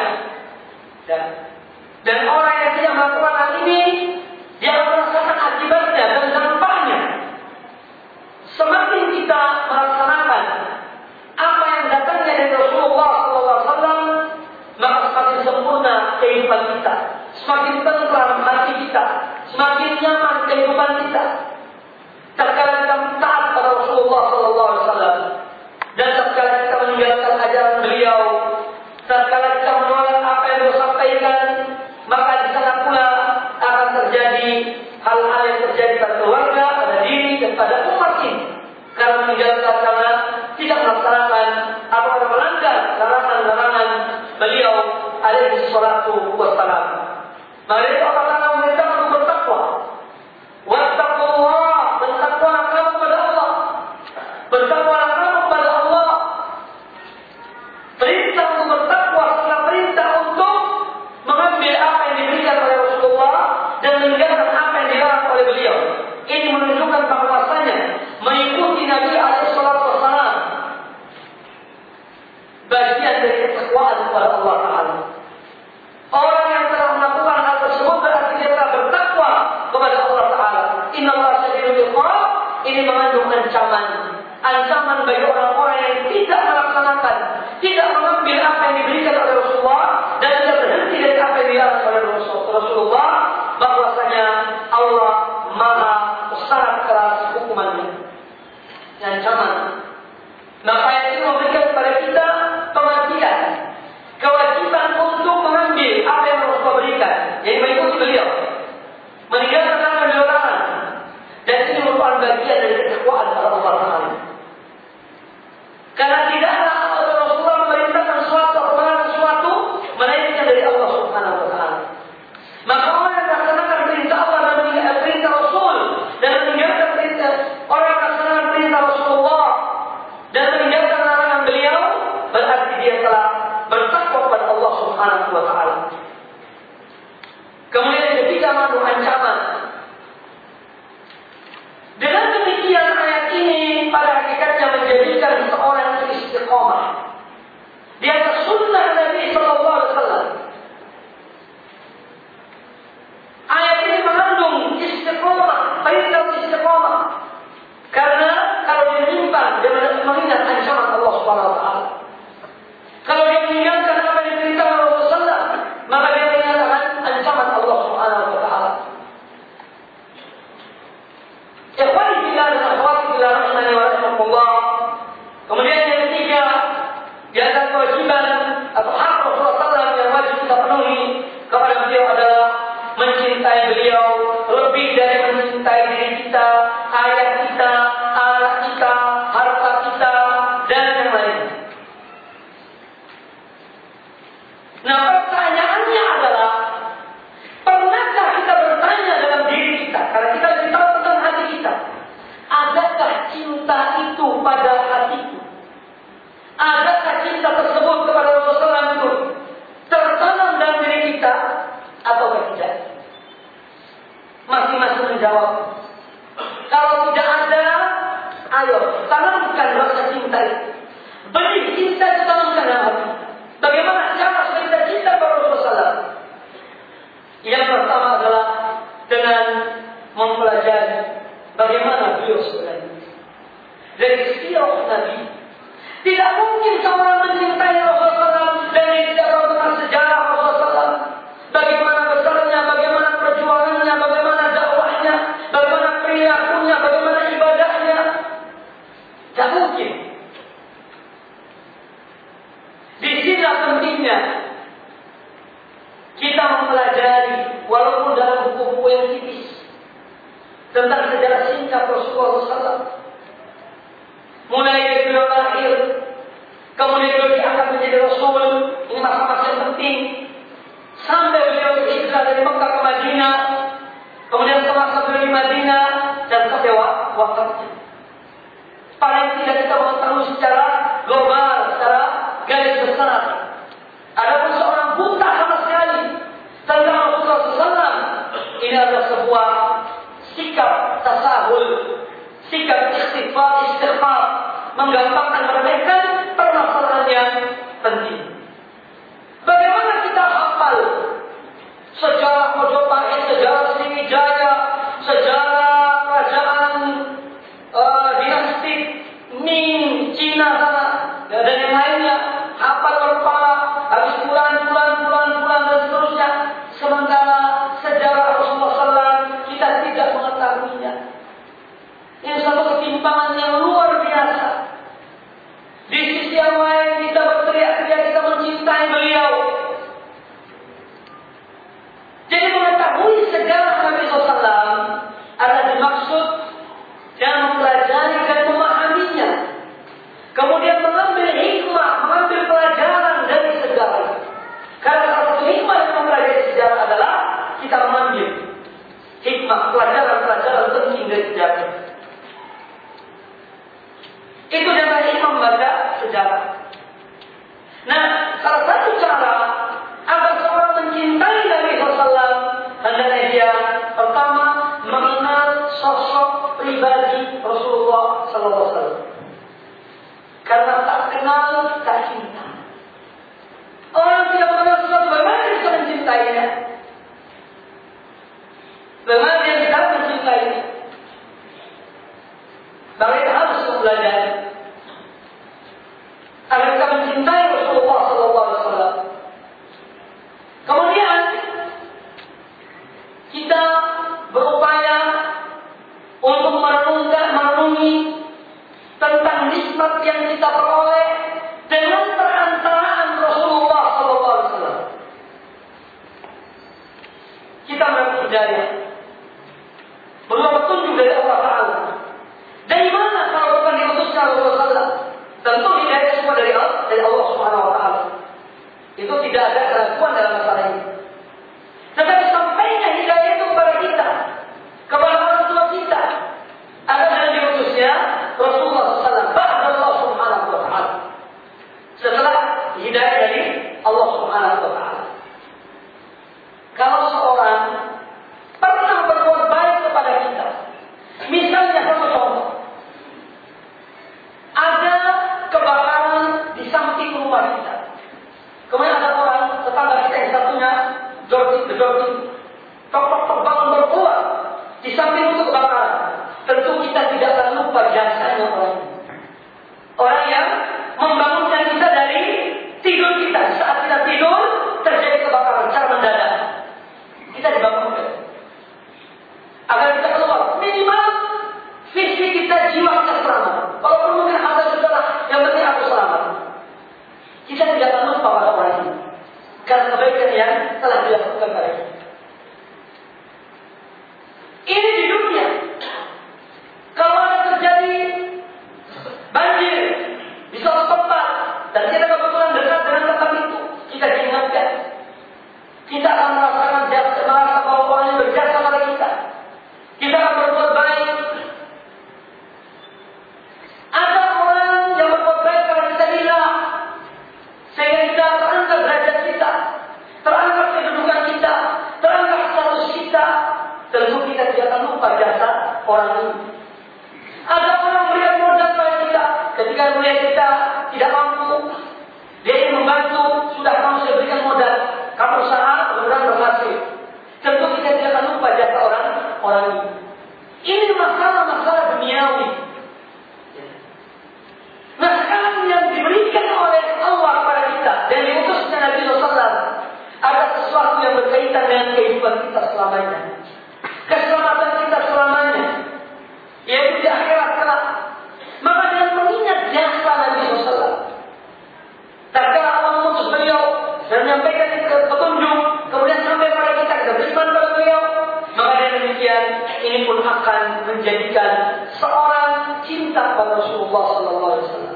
Dan orang yang tidak melakukan hal ini, dia akan merasakan akibatnya dan dampaknya. Semakin kita melaksanakan apa yang datangnya dari Rasulullah SAW, maka semakin sempurna kehidupan kita, semakin tentram hati kita, semakin nyaman kehidupan kita. Tatkala kita taat pada Rasulullah SAW, dan tatkala kita meninggalkan ajaran beliau, tatkala kita menolak apa yang beliau sampaikan, maka di sana pula akan terjadi hal-hal yang terjadi pada keluarga, pada diri, dan pada umat ini. Karena meninggalkan, karena tidak melaksanakan atau melanggar larangan-larangan beliau alaihi salatu wassalam. Maka Allah Ta'ala memerintahkan untuk bertakwa. Wattaqullah, bertakwalah kamu kepada Allah. Bertakwalah kamu kepada Allah. Perintah untuk bertakwa setelah perintah untuk mengambil apa yang diberikan oleh Rasulullah dan meninggalkan apa yang dilarang oleh beliau. Ini menunjukkan bahwasanya mengikuti Nabi alaihi salatu wassalam bagian dari ketakwaan kepada Allah Ta'ala. Orang yang telah melakukan hal tersebut berarti dia telah bertakwa kepada Allah Ta'ala. Innallaha syadidul iqab. Ini mengandung ancaman bagi orang-orang yang tidak melaksanakan, tidak mengambil apa yang diberikan oleh Rasulullah dan tidak berhenti dari apa yang dilarang oleh Rasulullah, bahwasanya Allah Maha sangat keras hukumannya. Ancaman. Maka yang ini memberikan kepada kita pengertian, kewajiban untuk mengambil apa yang Rasulullah berikan, yaitu mengikuti beliau, meninggalkan apa yang beliau larang. Dan ini merupakan bagian dari ketakwaan kepada Allah Ta'ala. Karena tidaklah Rasulullah memerintahkan sesuatu atau melarang sesuatu melainkan dari Allah Subhanahu wa Ta'ala. Maka orang yang melaksanakan perintah Allah dan meninggalkan perintah Rasul dan meninggalkan perintah orang yang melaksanakan perintah Rasulullah istiqamah di atas sunnah Nabi Sallallahu Alaihi Wasallam. Ayat ini mengandung istiqamah, perintah istiqamah. Karena kalau dia menyimpang, dia mengingat ancaman Allah Subhanahu Wa Taala. Kalau dia meninggalkan apa yang diperintahkan oleh Rasulullah, maka dia meninggalkan ancaman Allah Subhanahu Wa Taala. Ikhwani fillah dan akhwati fillah rahimani wa rahimakumullah. Kemudian yang ketiga, di antara kewajiban atau hak Rasulullah SAW yang wajib kita penuhi kepada beliau adalah mencintai beliau lebih dari mencintai diri kita, ayah kita, anak kita, harta kita, dan yang lain. Nah, pertanyaannya adalah, pernahkah kita bertanya dalam diri kita, karena kita lebih tahu tentang hati kita, adakah cinta itu pada hatiku? Adakah cinta tersebut kepada Rasulullah itu tertanam dalam diri kita atau tidak? Masing-masing menjawab. Kalau tidak ada, ayo tanamkan rasa cinta itu. Benih cinta ditanamkan dalam hati. Bagaimana cara kita cinta kepada Rasulullah? Yang pertama adalah dengan mempelajari bagaimana beliau sebenarnya. Dari setiap Nabi, tidak mungkin seorang mencintai Rasulullah dari tidak tahu tentang sejarah Rasulullah. Bagaimana besarnya, bagaimana perjuangannya, bagaimana dakwahnya, bagaimana perilakunya, bagaimana ibadahnya. Tidak mungkin. Di sini pentingnya kita mempelajari, walaupun dalam buku-buku yang tipis, tentang sejarah singkat Rasulullah SAW. Mulai dari beliau lahir, kemudian beliau diangkat menjadi Rasul, ini masa-masa yang penting, sampai beliau berhijrah dari Mekah ke Madinah, kemudian semasa beliau di Madinah, dan sampai wafatnya. Paling tidak kita mengetahui secara global, secara garis besar. Adapun seorang buta sama sekali tentang Rasulullah SAW, ini adalah sebuah sikap tasahul, sikap istighfar, menggampangkan meremehkan permasalahan yang penting. Bagaimana kita hafal sejarah Majapahit, sejarah Sriwijaya, sejarah kerajaan dinasti Ming, Cina dan yang lainnya, hafal berkepala, habis bulan dan seterusnya. Sementara sejarah Rasulullah SAW kita tidak mengetahuinya. Ini satu ketimpangan yang luar biasa. Di sisi yang lain kita berteriak-teriak, kita mencintai beliau. Jadi mengetahui sejarah Nabi SAW adalah dimaksud dan mempelajari dan memahaminya. Kemudian mengambil hikmah, mengambil pelajaran dari sejarah. Karena salah satu hikmah yang mempelajari sejarah adalah kita mengambil hikmah, pelajaran-pelajaran penting dari sejarah. Itu adalah hikmah membaca sejarah. Nah, salah satu cara agar seorang mencintai Nabi SAW, hendaknya dia pertama mengenal sosok pribadi Rasulullah SAW. Karena tak kenal, tak cinta. Orang tidak mengenal sesuatu, bagaimana dia bisa mencintainya? Bagaimana dia bisa mencintainya? Maka kita harus mempelajari agar kita mencintai Rasulullah SAW. Kemudian kita berupaya untuk merenungi tentang nikmat yang kita peroleh dengan perantaraan Rasulullah SAW. Kita mendapat hidayah, mendapat petunjuk dari Allah Taala. Dari mana kalau bukan diutuskan Rasulullah? Tentu hidayah semua dari Allah Subhanahu Wa Taala. Itu tidak ada keraguan dalam masalah ini. Tetapi sampainya hidayah itu kepada kita, kepada orang tua kita, ada yang diutusnya Rasulullah SAW. Ba'da Allah Subhanahu Wa Taala. kita tidak akan lupa jasanya orang ini. Orang yang membangunkan kita dari tidur kita. Saat kita tidur, terjadi kebakaran secara mendadak. Kita dibangunkan. Agar kita keluar. Minimal fisik kita, jiwa kita selamat. Kalau perlu mungkin ada sudahlah, yang penting aku selamat. Kita tidak akan lupa pada orang ini. Karena kebaikan yang telah dilakukan pada kita. Ini di dunia. Kalau ada terjadi banjir di suatu tempat dan kita kebetulan dekat dengan tempat itu, kita diingatkan. Kita akan merasakan merasa bahwa orang yang berjasa pada kita. Kita akan berbuat baik. Ada orang yang berbuat baik pada kita hilang, sehingga kita terangkat derajat kita, terangkat kedudukan kita, terangkat status kita. Tentu kita tidak akan lupa jasa orang ini. Ada orang berikan modal pada kita, ketika melihat kita tidak mampu, dia ingin membantu, sudah kamu saya berikan modal, kamu usaha, mudah-mudahan berhasil. Tentu kita tidak akan lupa jasa orang ini. Ini masalah-masalah duniawi. Nah, sekarang yang diberikan oleh Allah kepada kita dan diutusnya Nabi SAW ada sesuatu yang berkaitan dengan kehidupan kita selamanya, keselamatan kita selamanya, yaitu di akhirat kelak. Maka dengan mengingat jasa Nabi SAW, tatkala Allah mengutus beliau dan menyampaikan petunjuk, kemudian sampai pada kita beriman pada beliau, maka dengan demikian ini pun akan menjadikan seorang cinta pada Rasulullah SAW.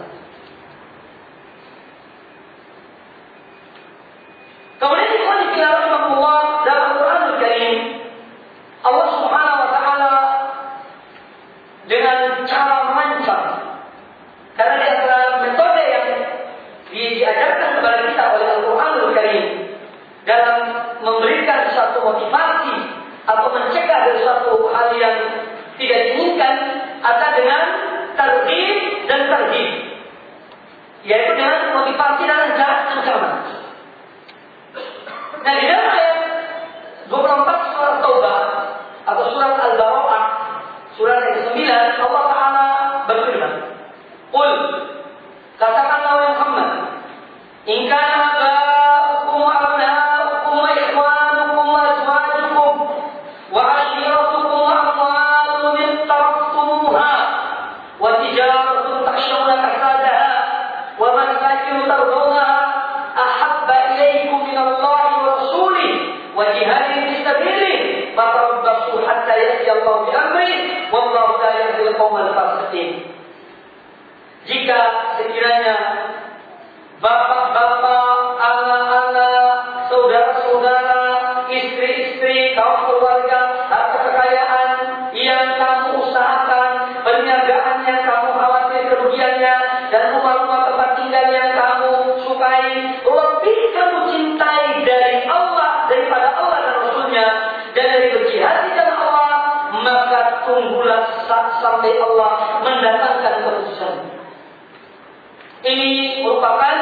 Kemudian ikhwan Allah dalam Al-Quranul Karim, Allah Subhanahu wa Ta'ala dengan cara merancang, karena di antara metode yang diajarkan kepada kita oleh Al-Quranul Karim dalam memberikan satu motivasi atau mencegah dari suatu hal yang tidak diinginkan, ada dengan targhib dan tarhib, yaitu dengan motivasi dan ancaman. Nah, di dalam ayat 24 surat Taubah atau surat Al-Baqarah, surat yang ke-9, Allah Ta'ala berfirman, "Qul," katakanlah wahai Muhammad, "In kana aba'ukum wa abna'ukum wa ikhwanukum wa azwajukum wa 'ashiratukum wa amwalun iqtaraftumuha wa tijaratun takhshawna kasadaha wa masakin tardawnaha ahabba ilaykum min Allah wa jihadin fi sabilihi fatarabbasu hatta ya'ti Allah bi amrihi wallahu la yahdi al-qawmal fasiqin." Jika sekiranya bapak-bapak, anak-anak, saudara-saudara, istri-istri, kaum keluarga, harta kekayaan yang kamu usahakan, perniagaan yang kamu khawatir kerugiannya, dan rumah-rumah tempat tinggal yang kamu sukai, lebih kamu cintai dari Allah, daripada Allah dan Rasulnya, dan dari berjihad di jalan Allah, maka tunggulah sampai Allah mendatangkan keputusan. Ini merupakan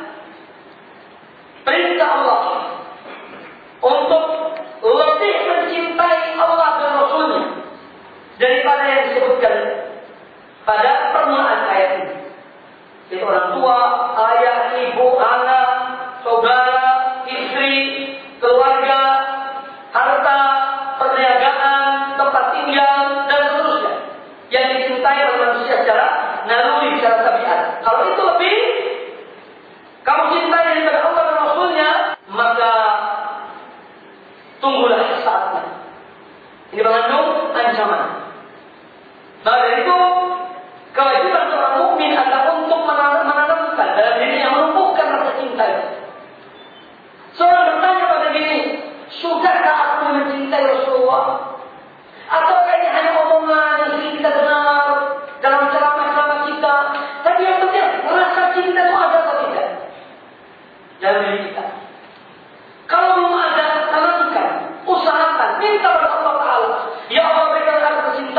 perintah Allah untuk lebih mencintai Allah dan Rasulnya daripada yang disebutkan pada permulaan ayat ini. Jadi orang tua, ayah, ibu, anak, saudara, istri, keluarga, harta, perniagaan, tempat tinggal, dan seterusnya yang dicintai oleh manusia secara naluri, secara tabiat. Kalau itu lebih kamu cintai daripada Allah dan Rasulnya, maka tunggulah saatnya. Ini mengandung ancaman. Maka dari itu kewajiban seorang mukmin adalah untuk menanamkan dalam dirinya, menumbuhkan rasa cinta. Seorang bertanya pada diri, sudahkah aku mencintai Rasulullah? Ataukah ini hanya omongan yang sering kita dengar dalam ceramah-ceramah kita? Tapi yang penting rasa cinta itu ada atau tidak dalam diri kita. Kalau belum ada, tanamkan, usahakan, minta kepada Allah Ta'ala, ya Allah berikan aku kecintaan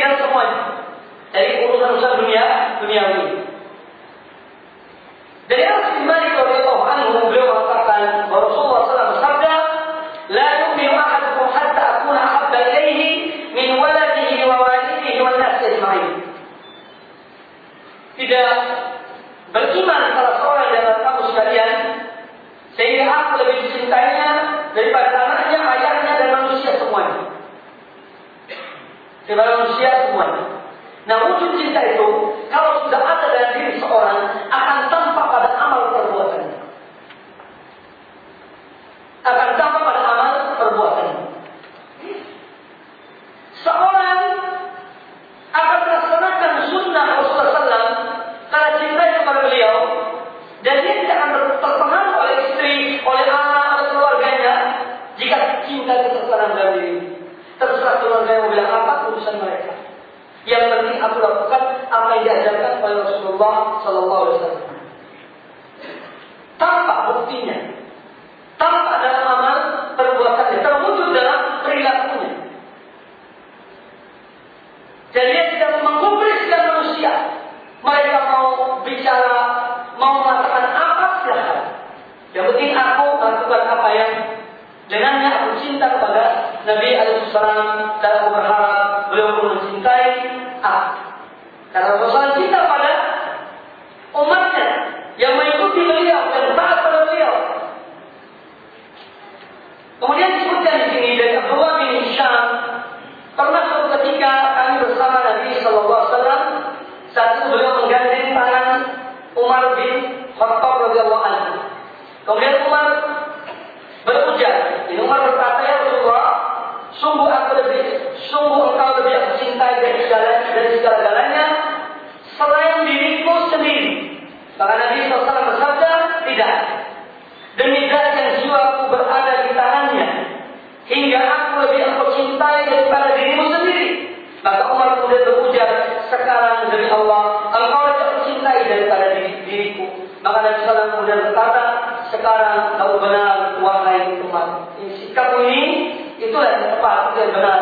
dan semuanya. Dari urusan-urusan duniawi. Dari Anas bin Malik radhiyallahu anhu beliau mengatakan bahwa Rasulullah SAW bersabda, "La yu'minu ahadukum hatta akuna ahabba ilaihi min waladihi wa walidihi wan nasi ajma'in." Tidak beriman salah seorang dari kamu sekalian sehingga aku lebih dicintainya daripada anaknya, ayahnya dan manusia semuanya. Daripada manusia semuanya. Nah, wujud cinta itu kalau sudah ada dalam diri seorang akan tampak pada amal perbuatannya. Akan tampak pada amal perbuatannya. Seorang akan melaksanakan sunnah Rasulullah SAW karena cinta kepada beliau, dan dia tidak akan terpengaruh oleh istri, oleh anak, oleh keluarganya jika cinta itu tertanam dalam diri. Terserah keluarga yang mau bilang apa, urusan mereka. Yang penting aku lakukan apa yang diajarkan oleh Rasulullah SAW. Tampak buktinya, tampak dalam amal perbuatannya, terwujud dalam perilakunya. Dan dia tidak menggubriskan manusia. Mereka mau bicara, mau mengatakan apa, silahkan. Yang penting aku lakukan apa yang dengannya aku cinta kepada Nabi Alaihissalam, dan aku berharap beliau pun mencintai aku. Karena Rasulullah cinta pada umatnya yang mengikuti beliau dan taat pada beliau. Kemudian disebutkan di sini dari Abdullah bin Hisham, pernah suatu ketika kami bersama Nabi Sallallahu Alaihi Wasallam, saat itu beliau menggandeng tangan Umar bin Khattab radhiyallahu anhu. Kemudian Umar berujar, ini Umar berkata, "Ya Rasulullah, sungguh engkau lebih aku cintai dari segala-galanya selain diriku sendiri." Maka Nabi SAW bersabda, "Tidak. Demi zat yang jiwaku berada di tangannya, hingga aku lebih aku cintai daripada dirimu sendiri." Maka Umar kemudian berujar, "Sekarang demi Allah, engkau lebih aku cintai daripada diriku." Maka Nabi SAW kemudian berkata, "Sekarang kau benar, wahai umat." Sikap ini itulah yang tepat, itu yang benar.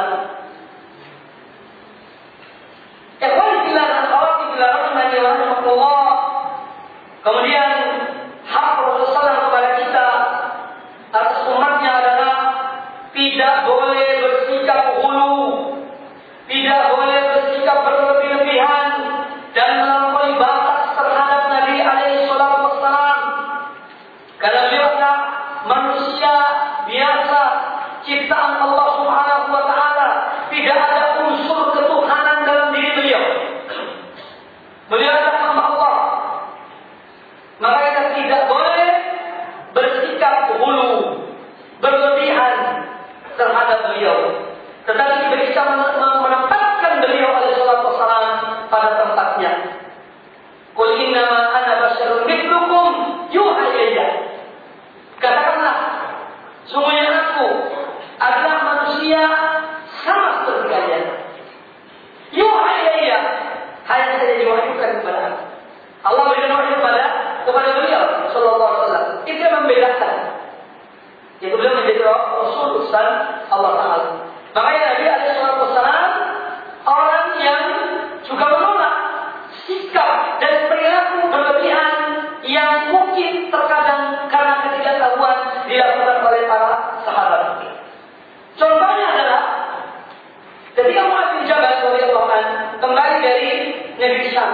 Kemudian hak Rasulullah kepada kita atas umatnya adalah tidak boleh bersikap hulu, tidak boleh bersikap berlebih-lebihan dan melampaui batas terhadap Nabi Alaihissalam. Karena beliau adalah manusia biasa, ciptaan Allah Subhanahu wa Ta'ala. Tidak ada unsur ketuhanan dalam diri beliau. Beliau adalah hamba Allah. Maka kita tidak boleh bersikap hulu, berlebihan terhadap beliau. Tetapi kita bisa menempatkan beliau Alaihissalam pada tempatnya. Qul innama ana basyarun mithlukum yuha ilayya. Katakanlah, sungguhnya aku adalah manusia sama seperti kalian. Yuha ilayya, hanya saja diwahyukan kepada aku. Allah berikan wahyu kepada beliau sallallahu alaihi wasallam. Itu yang membedakan. Yaitu beliau menjadi Rasul utusan Allah Taala. Makanya Nabi alaihi wasallam orang yang juga menolak sikap dan perilaku berlebihan yang mungkin terkadang karena ketidaktahuan dilakukan oleh para sahabat. Contohnya adalah ketika Mu'adz bin Jabal radhiyallahu anhu kembali dari negeri Syam.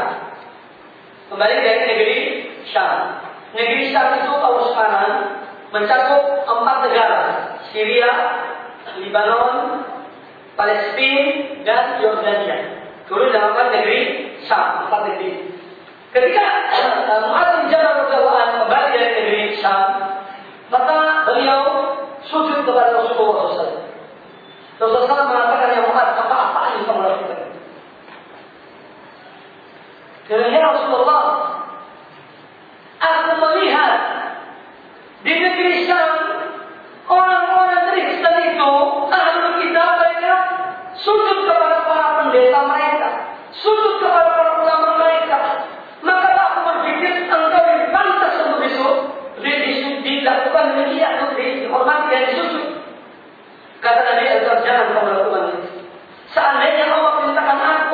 Negeri Syam itu kalau sekarang mencakup 4 negara: Syria, Lebanon, Palestina, dan Yordania. Dulu dinamakan negeri Syam, 4 negeri. Ketika Mu'adz bin Jabal radhiyallahu anhu kembali dari negeri Syam, maka beliau sujud kepada Rasulullah SAW. Rasulullah SAW mengatakan, "Ya Mu'adz, apa yang kamu lakukan?" Ya Rasulullah, aku melihat di negeri Syam orang-orang Kristen itu, ahlul kitab, mereka sujud kepada para pendeta mereka, sujud kepada para ulama mereka. Maka aku berpikir engkau lebih pantas untuk dilakukan demikian, untuk dihormati dan disujud. Kata Nabi, jangan kamu lakukan itu. Seandainya Allah perintahkan aku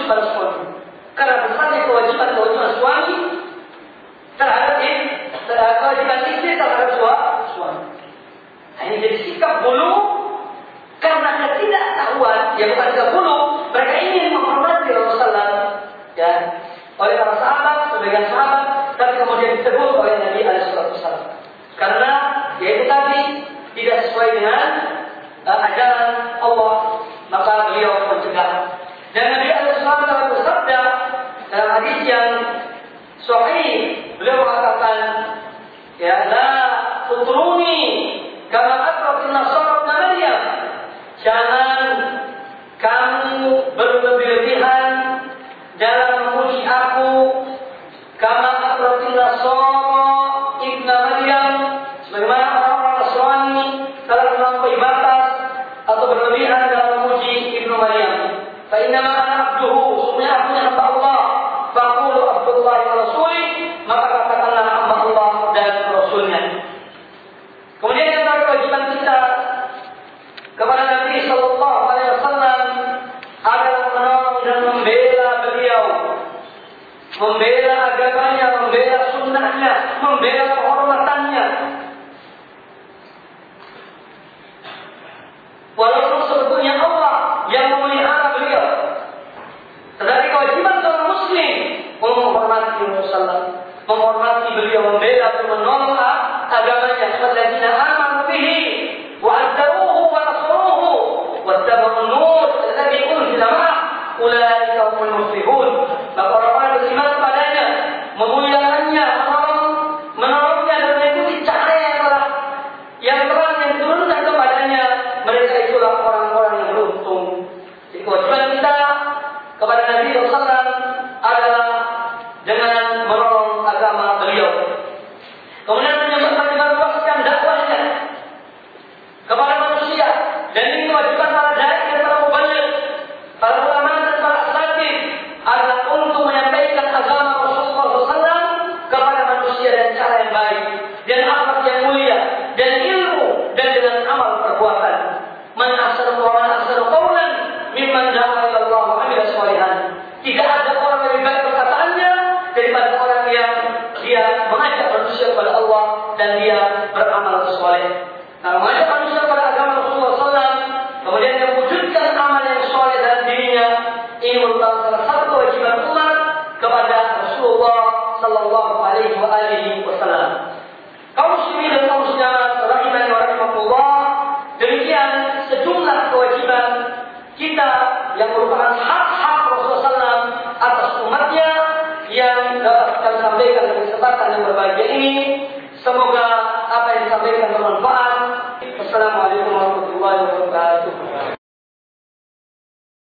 pada suami. Karena besarnya kewajiban suami terhadap kewajiban istri terhadap suami. Nah, ini jadi sikap bulu karena ketidaktahuan, ya bukan sikap bulu, mereka ingin menghormati Rasulullah ya, oleh para sahabat, sebagian sahabat, tapi kemudian ditegur oleh Nabi SAW. Karena yaitu tadi tidak sesuai dengan ajaran Allah, maka beliau mencegah. Dan Nabi SAW bersabda dalam hadis yang sahih, beliau mengatakan, ya la tutruni kama atratin nasara Maryam. Jangan kamu berlebih-lebihan dalam memuji aku kama atratin nasara ibnu Maryam, sebagaimana orang-orang Nasrani telah melampaui batas atau berlebihan dalam memuji ibnu Maryam. Fa inna ma ana abduhu, sesungguhnya aku hamba Allah. Faqulu Abdullah wa Rasulih, maka katakanlah hamba Allah dan Rasulnya. Kemudian yang kewajiban kita kepada Nabi Sallallahu Alaihi Wasallam adalah menolong dan membela beliau, membela agamanya, membela sunnahnya, membela kehormatannya. Walaupun sebetulnya Allah yang memelihara beliau, tetapi kewajiban seorang muslim menghormati Rasulullah, menghormati beliau, membela dan menolong agamanya. Alladzina amanu bihi wa azzaruhu wa nasaruhu wattaba'u an-nur alladzi unzila ma'ahu ulaika humul muflihun. Maka orang-orang beriman kepadanya, memuliakannya, menolongnya dan mengikuti cahaya yang terang yang diturunkan kepadanya, mereka itulah orang-orang yang beruntung. Jadi kewajiban kita kepada Nabi SAW adalah dengan menolong agama beliau. Kemudian menyebarluaskan dakwahnya kepada manusia. Dan ini kewajiban para dai dan para mubaligh, para ulama dan para asatidz adalah untuk menyampaikan agama Rasulullah SAW kepada manusia dengan cara yang baik, dan akhlak yang mulia, dan ilmu, dan dengan amal perbuatan. Man ahsanu qawlan mimman da'a ila Allah wa 'amila shalihan. Tidak ada orang lebih baik perkataannya daripada orang yang dia mengajak manusia kepada Allah dan dia beramal saleh. Nah, mengajak manusia kepada agama Rasulullah SAW, kemudian dia wujudkan amal yang saleh dalam dirinya, ini merupakan salah satu kewajiban umat kepada Rasulullah Sallallahu Alaihi Wasallam. Kaum muslimin dan kaum muslimat rahimani wa rahimakumullah, demikian sejumlah kewajiban kita yang merupakan hak-hak Rasulullah SAW atas umatnya yang dapat kita sampaikan pada kesempatan yang berbahagia ini. Semoga apa yang disampaikan bermanfaat